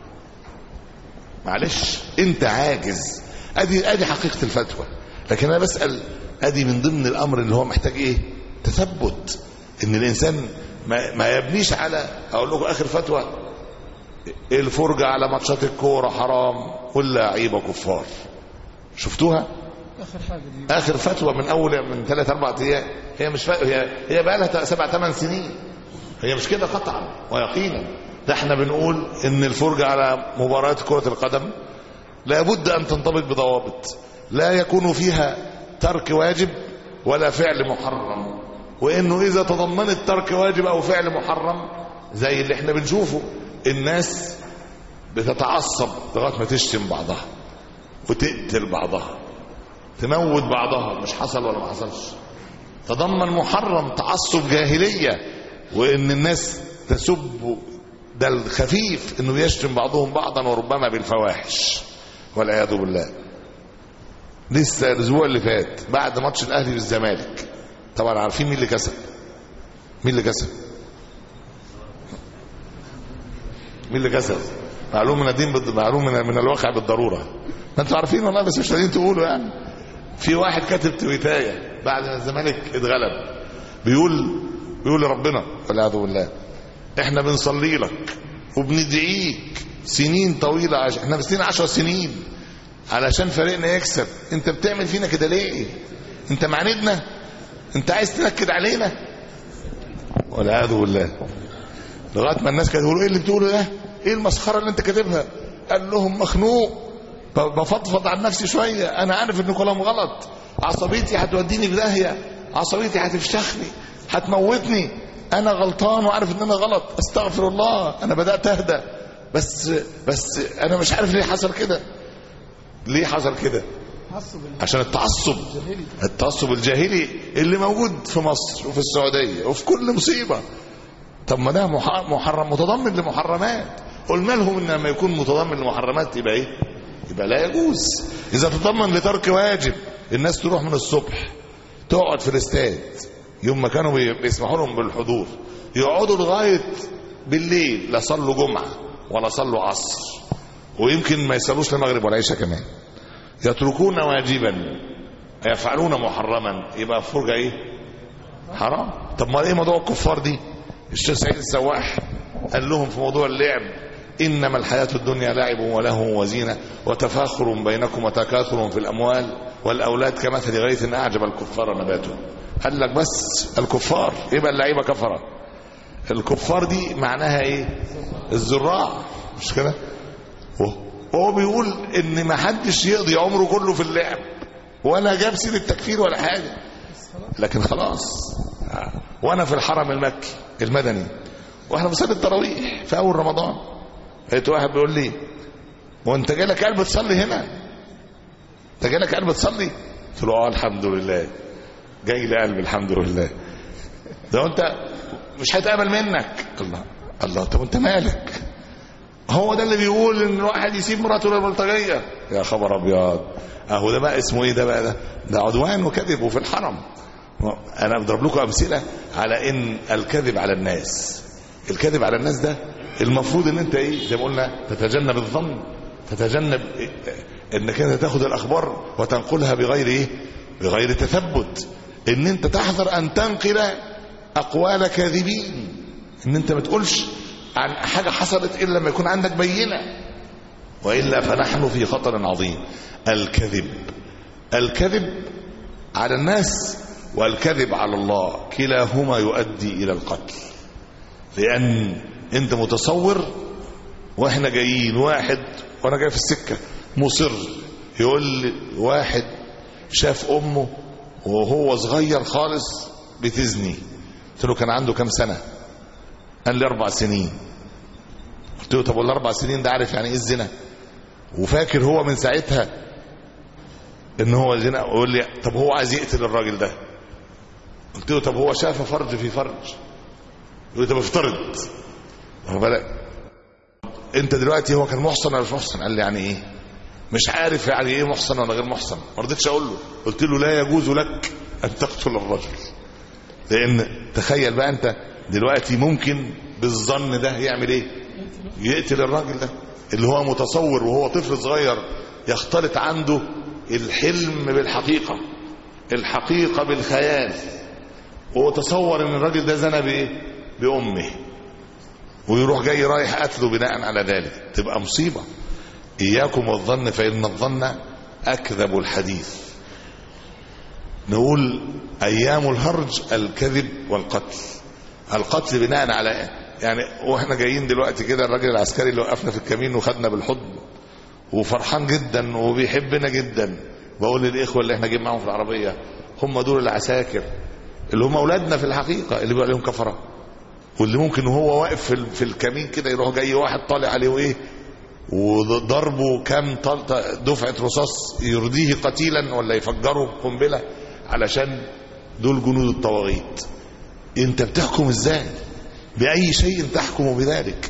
معلش انت عاجز. ادي ادي حقيقه الفتوى. لكن انا بسال ادي من ضمن الامر اللي هو محتاج ايه؟ تثبت. ان الانسان ما, ما يبنيش على، اقول لكم اخر فتوى، الفرجه على ماتشات الكوره حرام واللعيبه كفار. شفتوها؟ اخر حاجه دي اخر فتوى من اول من ثلاث اربع ايام. هي مش ف... هي هي بقى لها سبع ثمان سنين. هي مش كده قطعا ويقينا. ده احنا بنقول ان الفرجه على مباريات كره القدم لابد ان تنضبط بضوابط، لا يكون فيها ترك واجب ولا فعل محرم، وانه اذا تضمنت ترك واجب او فعل محرم زي اللي احنا بنشوفه الناس بتتعصب لغايه ما تشتم بعضها وتقتل بعضها تموت بعضها، مش حصل ولا ما حصلش. تضمن محرم تعصب جاهليه، وان الناس تسب، ده الخفيف انه يشتم بعضهم بعضا وربما بالفواحش والعياذ بالله. لسه الاسبوع اللي فات بعد ماتش الاهلي والزمالك، طبعا عارفين مين اللي كسب؟ مين اللي كسب؟ مين اللي كسب؟ معلوم من الدين بد... معلوم من, من الواقع بالضروره. ما انتوا عارفين والله بس مش قادرين تقولوا. يعني في واحد كاتب تويتايه بعد ما الزمالك اتغلب بيقول بيقول لربنا والعياذ بالله احنا بنصلي لك وبندعيك سنين طويله، عش... احنا مستنيين عشر سنين علشان فريقنا يكسب، انت بتعمل فينا كده ليه؟ انت معاندنا؟ انت عايز تنكد علينا؟ والعياذ بالله. لغايه ما الناس كانوا يقولوا ايه اللي بتقوله ده؟ ايه المسخره اللي انت كاتبها؟ قال لهم مخنوق بفضفض عن نفسي شويه، انا عارف ان كلام غلط، عصبيتي هتوديني في داهيه، عصبيتي هتفشخني هتموتني، انا غلطان وعارف ان انا غلط، استغفر الله، انا بدات اهدى، بس بس انا مش عارف ليه حصل كده. ليه حصل كده؟ عشان التعصب التعصب الجاهلي اللي موجود في مصر وفي السعوديه وفي كل مصيبه. طب ما ده محرم متضمن لمحرمات، قلنا لهم ان لما يكون متضمن لمحرمات يبقى ايه؟ يبقى لا يجوز. اذا تضمن لترك واجب، الناس تروح من الصبح تقعد في الاستاد يوم ما كانوا بيسمحوا لهم بالحضور، يقعدوا لغايه بالليل، لا صلوا جمعه ولا صلوا عصر، ويمكن ما يصلوش المغرب ولا عشاء كمان، يتركون واجبا يفعلون محرما، يبقى فرجه ايه؟ حرام. طب ما ايه موضوع الكفار دي؟ الشيخ سعيد السواح قال لهم في موضوع اللعب انما الحياه الدنيا لعب ولهو وزينه وتفاخر بينكم وتكاثر في الاموال والاولاد كمثل غيث اعجب الكفار نباته. قال لك بس الكفار يبقى اللعيبه كفره. الكفار دي معناها ايه؟ الزراع مش كده؟ وهو بيقول ان ما حدش يقضي عمره كله في اللعب ولا جاب سيره التكفير ولا حاجه، لكن خلاص. وانا في الحرم المكي المدني واحنا بنصلي التراويح في اول رمضان، لقيت واحد بيقول لي وانت جالك قلب تصلي هنا؟ انت جالك قلب تصلي؟ قلت له اه الحمد لله جاي لي قلب الحمد لله. ده انت مش هيتقبل منك. الله الله، طب انت مالك؟ هو ده اللي بيقول ان الواحد يسيب مراته للبلطجيه. يا خبر ابيض، اهو ده بقى اسمه ايه ده بقى؟ ده ده عدوان وكذب وفي الحرم. انا بضرب لكم امثله على ان الكذب على الناس، الكذب على الناس ده المفروض ان انت ايه، زي ما قلنا، تتجنب الظن، تتجنب انك انت تاخد الاخبار وتنقلها بغير ايه، بغير تثبت، ان انت تحذر ان تنقل اقوال كاذبين، ان انت ما تقولش عن حاجه حصلت الا لما يكون عندك بينه، والا فنحن في خطر عظيم. الكذب الكذب على الناس والكذب على الله كلاهما يؤدي الى القتل. لان انت متصور واحنا جايين، واحد وانا جاي في السكه مصر يقول لي واحد شاف امه وهو صغير خالص بتزني. قلت له كان عنده كام سنه؟ قال لي اربع سنين. قلت له طب والاربع سنين ده عارف يعني ايه الزنا؟ وفاكر هو من ساعتها ان هو زنا؟ يقول لي طب هو عايز يقتل الراجل ده. قلت له طب هو شاف فرج في فرج؟ يقول لي طب افترض. انت دلوقتي هو كان محصن ولا مش محصن؟ قال لي يعني ايه؟ مش عارف يعني ايه محصن ولا غير محصن. ما رضيتش اقول له، قلت له لا يجوز لك ان تقتل الرجل. لان تخيل بقى انت دلوقتي ممكن بالظن ده يعمل ايه؟ يقتل الراجل ده اللي هو متصور وهو طفل صغير يختلط عنده الحلم بالحقيقة، الحقيقة بالخيال، وهو تصور ان الراجل ده زنى بايه؟ بأمه، ويروح جاي رايح قتله بناء على ذلك. تبقى مصيبة. إياكم والظن فإن الظن أكذب الحديث. نقول أيام الهرج الكذب والقتل. القتل بناء على يعني واحنا جايين دلوقتي كده الراجل العسكري اللي وقفنا في الكمين وخدنا بالحضن وفرحان جدا وبيحبنا جدا، بقول للإخوة اللي احنا جايين معاهم في العربية هم دول العساكر اللي هم أولادنا في الحقيقة، اللي بيقول عليهم كفرة، واللي ممكن وهو واقف في الكمين كده يروح جاي واحد طالع عليه وايه وضربه كام طلقه دفعه رصاص يرضيه قتيلا ولا يفجره قنبله، علشان دول جنود الطواغيت. انت بتحكم ازاي؟ باي شيء تحكم بذلك؟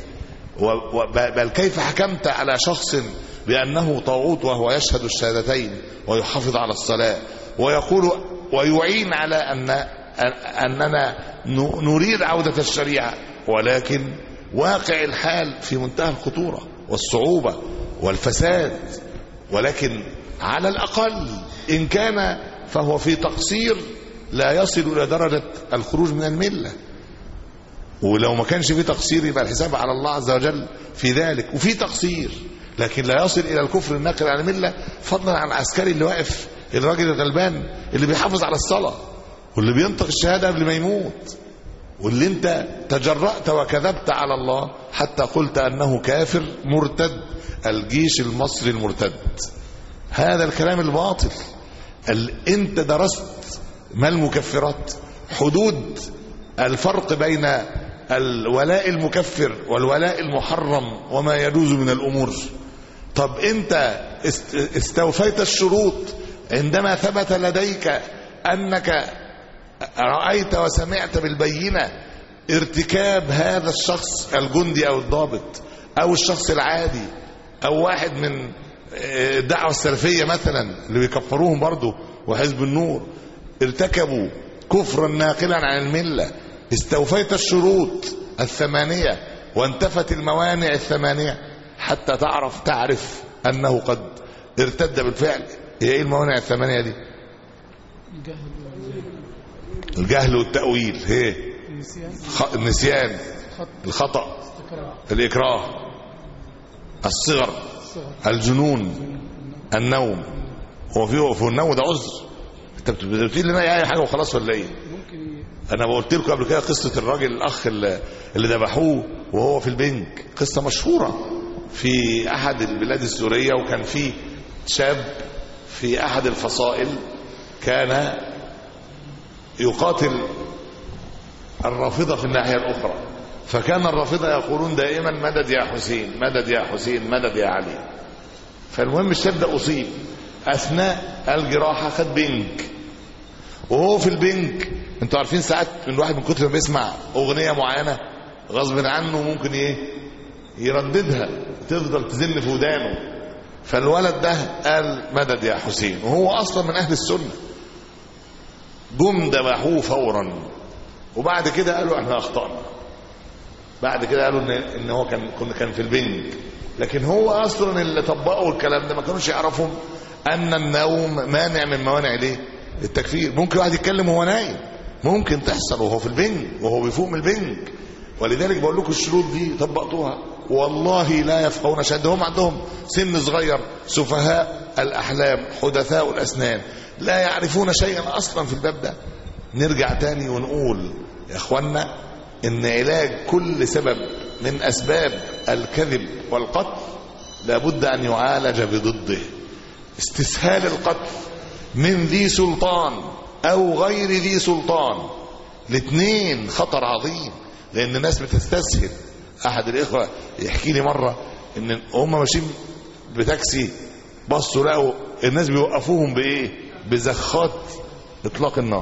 بل كيف حكمت على شخص بانه طاغوت وهو يشهد الشهادتين ويحافظ على الصلاه ويقول ويعين على ان اننا نريد عوده الشريعه، ولكن واقع الحال في منتهى الخطوره والصعوبة والفساد. ولكن على الأقل إن كان فهو في تقصير لا يصل إلى درجة الخروج من الملة، ولو ما كانش في تقصير يبقى الحساب على الله عز وجل في ذلك. وفي تقصير لكن لا يصل إلى الكفر الناقل عن الملة، فضلا عن العسكري اللي واقف، الراجل الغلبان اللي بيحافظ على الصلاة واللي بينطق الشهادة قبل ما يموت، واللي انت تجرأت وكذبت على الله حتى قلت انه كافر مرتد، الجيش المصري المرتد. هذا الكلام الباطل. انت درست ما المكفرات، حدود الفرق بين الولاء المكفر والولاء المحرم وما يجوز من الامور. طب انت استوفيت الشروط عندما ثبت لديك انك رأيت وسمعت بالبينة ارتكاب هذا الشخص الجندي او الضابط او الشخص العادي او واحد من الدعوة السلفية مثلا اللي بيكفروهم برضو وحزب النور، ارتكبوا كفرا ناقلا عن الملة، استوفيت الشروط الثمانية وانتفت الموانع الثمانية حتى تعرف تعرف انه قد ارتد بالفعل. هي ايه الموانع الثمانية دي؟ الجهل والتأويل، هي النسيان، الخطأ، الإكراه، الصغر، الجنون، النوم. هو في في النوم ده عذر؟ انت بتقول لنا اي حاجه وخلاص ولا ايه؟ انا قلت لكم قبل كده قصه الراجل الاخ اللي اللي ذبحوه وهو في البنك، قصه مشهوره في احد البلاد السوريه. وكان في شاب في احد الفصائل كان يقاتل الرافضة في الناحية الأخرى، فكان الرافضة يقولون دائما مدد يا حسين، مدد يا حسين، مدد يا علي. فالمهم الشاب ده أصيب أثناء الجراحة، خد بنك وهو في البنك. انتوا عارفين ساعات من الواحد من كتر ما بيسمع اغنيه معينه غصب عنه ممكن ايه يرددها تفضل تزن في ودانه. فالولد ده قال مدد يا حسين، وهو اصلا من اهل السنه. جم ذبحوه فورا، وبعد كده قالوا احنا اخطانا. بعد كده قالوا ان ان هو كان كان في البنك، لكن هو اصلا اللي طبقوا الكلام ده ما كانوش يعرفوا ان النوم مانع من موانع ليه التكفير. ممكن واحد يتكلم وهو نايم، ممكن تحصل وهو في البنك وهو بيفوق من البنك. ولذلك بقول لكم الشروط دي طبقتوها والله لا يفقهون شيئا. هم عندهم سن صغير، سفهاء الاحلام، حدثاء الاسنان، لا يعرفون شيئا اصلا في الباب ده. نرجع تاني ونقول يا اخوانا ان علاج كل سبب من اسباب الكذب والقتل لابد ان يعالج بضده. استسهال القتل من ذي سلطان او غير ذي سلطان، الاثنين خطر عظيم، لان الناس بتستسهل. احد الاخوه يحكي لي مره ان هم ماشيين بتاكسي بصوا لقوا الناس بيوقفوهم بايه؟ بزخات اطلاق النار.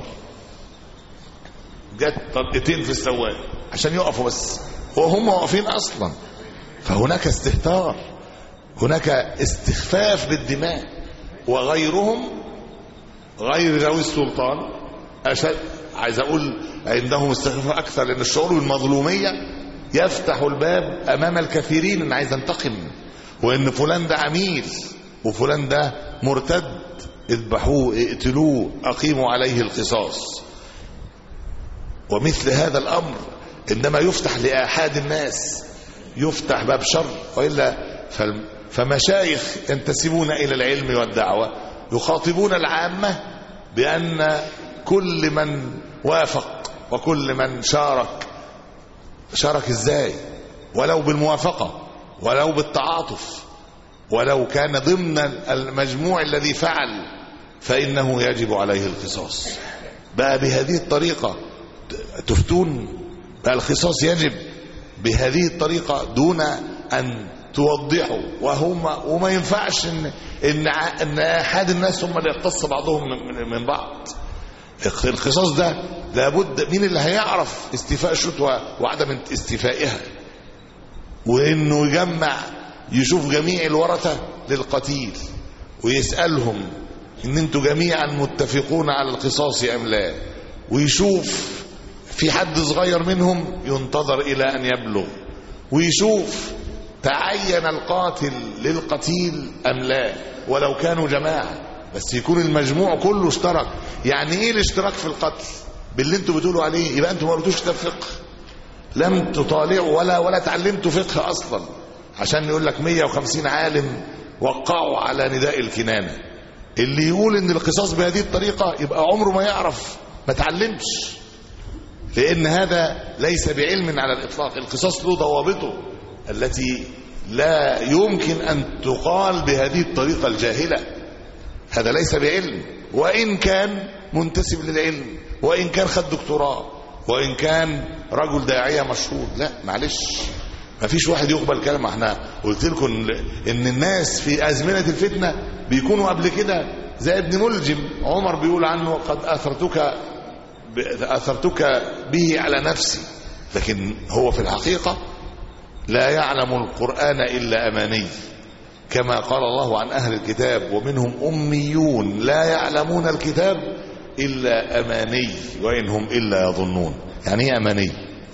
جت طلقتين في السواق عشان يقفوا بس وهم واقفين اصلا. فهناك استهتار، هناك استخفاف بالدماء. وغيرهم غير ذوي السلطان أشد، عايز اقول عندهم استخفاف اكثر، لان الشعور بالمظلوميه يفتح الباب امام الكثيرين ان عايز انتقم، وان فلان ده عميل وفلان ده مرتد، اذبحوه اقتلوه اقيموا عليه القصاص. ومثل هذا الامر عندما يفتح لاحد الناس يفتح باب شر. والا فمشايخ ينتسبون الى العلم والدعوه يخاطبون العامه بان كل من وافق وكل من شارك، شارك ازاي؟ ولو بالموافقه، ولو بالتعاطف، ولو كان ضمن المجموع الذي فعل، فانه يجب عليه القصاص. بقى بهذه الطريقه تفتون؟ بقى القصاص يجب بهذه الطريقه دون ان توضحوا. وهم وما ينفعش ان ان ان احد الناس هم اللي يقتص بعضهم من بعض. القصاص ده لابد مين اللي هيعرف استيفاء الشتوى وعدم استيفائها، وانه يجمع يشوف جميع الورثه للقتيل ويسالهم ان انتوا جميعا متفقون على القصاص ام لا، ويشوف في حد صغير منهم ينتظر الى ان يبلغ، ويشوف تعين القاتل للقتيل ام لا، ولو كانوا جماعه بس يكون المجموع كله اشترك. يعني ايه الاشتراك في القتل؟ باللي انتوا بتقولوا عليه يبقى انتوا ما قلتوش كتاب فقه، لم تطالعوا ولا ولا تعلمتوا فقه اصلا، عشان يقول لك مية وخمسين عالم وقعوا على نداء الكنانه. اللي يقول ان القصاص بهذه الطريقه يبقى عمره ما يعرف، ما تعلمش، لان هذا ليس بعلم على الاطلاق. القصاص له ضوابطه التي لا يمكن ان تقال بهذه الطريقه الجاهله. هذا ليس بعلم، وان كان منتسب للعلم، وان كان خد دكتوراه، وان كان رجل داعيه مشهور. لا معلش، ما فيش واحد يقبل كلام. احنا قلت لكم ان الناس في ازمنه الفتنه بيكونوا قبل كده زي ابن ملجم، عمر بيقول عنه قد اثرتك اثرتك به على نفسي، لكن هو في الحقيقه لا يعلم القرآن الا اماني، كما قال الله عن اهل الكتاب ومنهم اميون لا يعلمون الكتاب الا اماني وانهم الا يظنون. يعني ايه اماني؟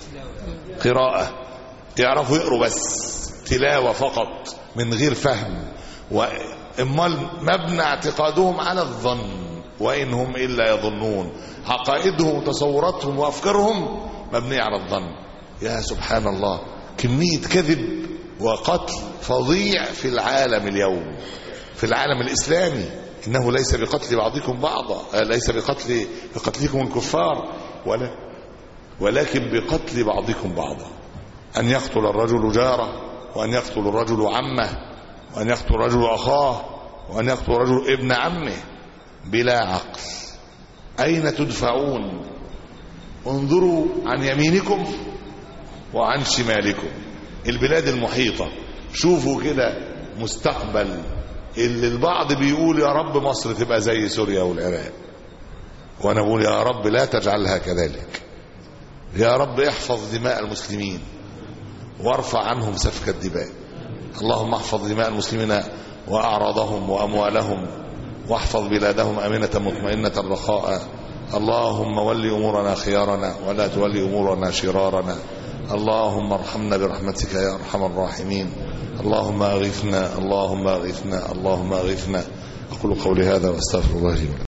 قراءه، يعرفوا يقروا بس تلاوه فقط من غير فهم، وامال مبنى اعتقادهم على الظن وانهم الا يظنون. عقائدهم وتصوراتهم وافكارهم مبنيه على الظن. يا سبحان الله، كميه كذب وقتل فظيع في العالم اليوم، في العالم الإسلامي. إنه ليس بقتل بعضكم بعضا، ليس بقتل بقتلكم الكفار، ولا ولكن بقتل بعضكم بعضا. أن يقتل الرجل جاره، وأن يقتل الرجل عمه، وأن يقتل الرجل أخاه، وأن يقتل الرجل ابن عمه بلا عقل. أين تدفعون؟ انظروا عن يمينكم وعن شمالكم، البلاد المحيطة. شوفوا كده مستقبل اللي البعض بيقول يا رب مصر تبقى زي سوريا والعراق. وأنا أقول يا رب لا تجعلها كذلك. يا رب احفظ دماء المسلمين وارفع عنهم سفك الدماء. اللهم احفظ دماء المسلمين وأعراضهم وأموالهم، واحفظ بلادهم أمنة مطمئنة رخاء. اللهم ول أمورنا خيارنا ولا تولي أمورنا شرارنا. اللهم ارحمنا برحمتك يا أرحم الراحمين. اللهم أغثنا اللهم أغثنا اللهم أغثنا. أقول قولي هذا واستغفر الله لي ولكم.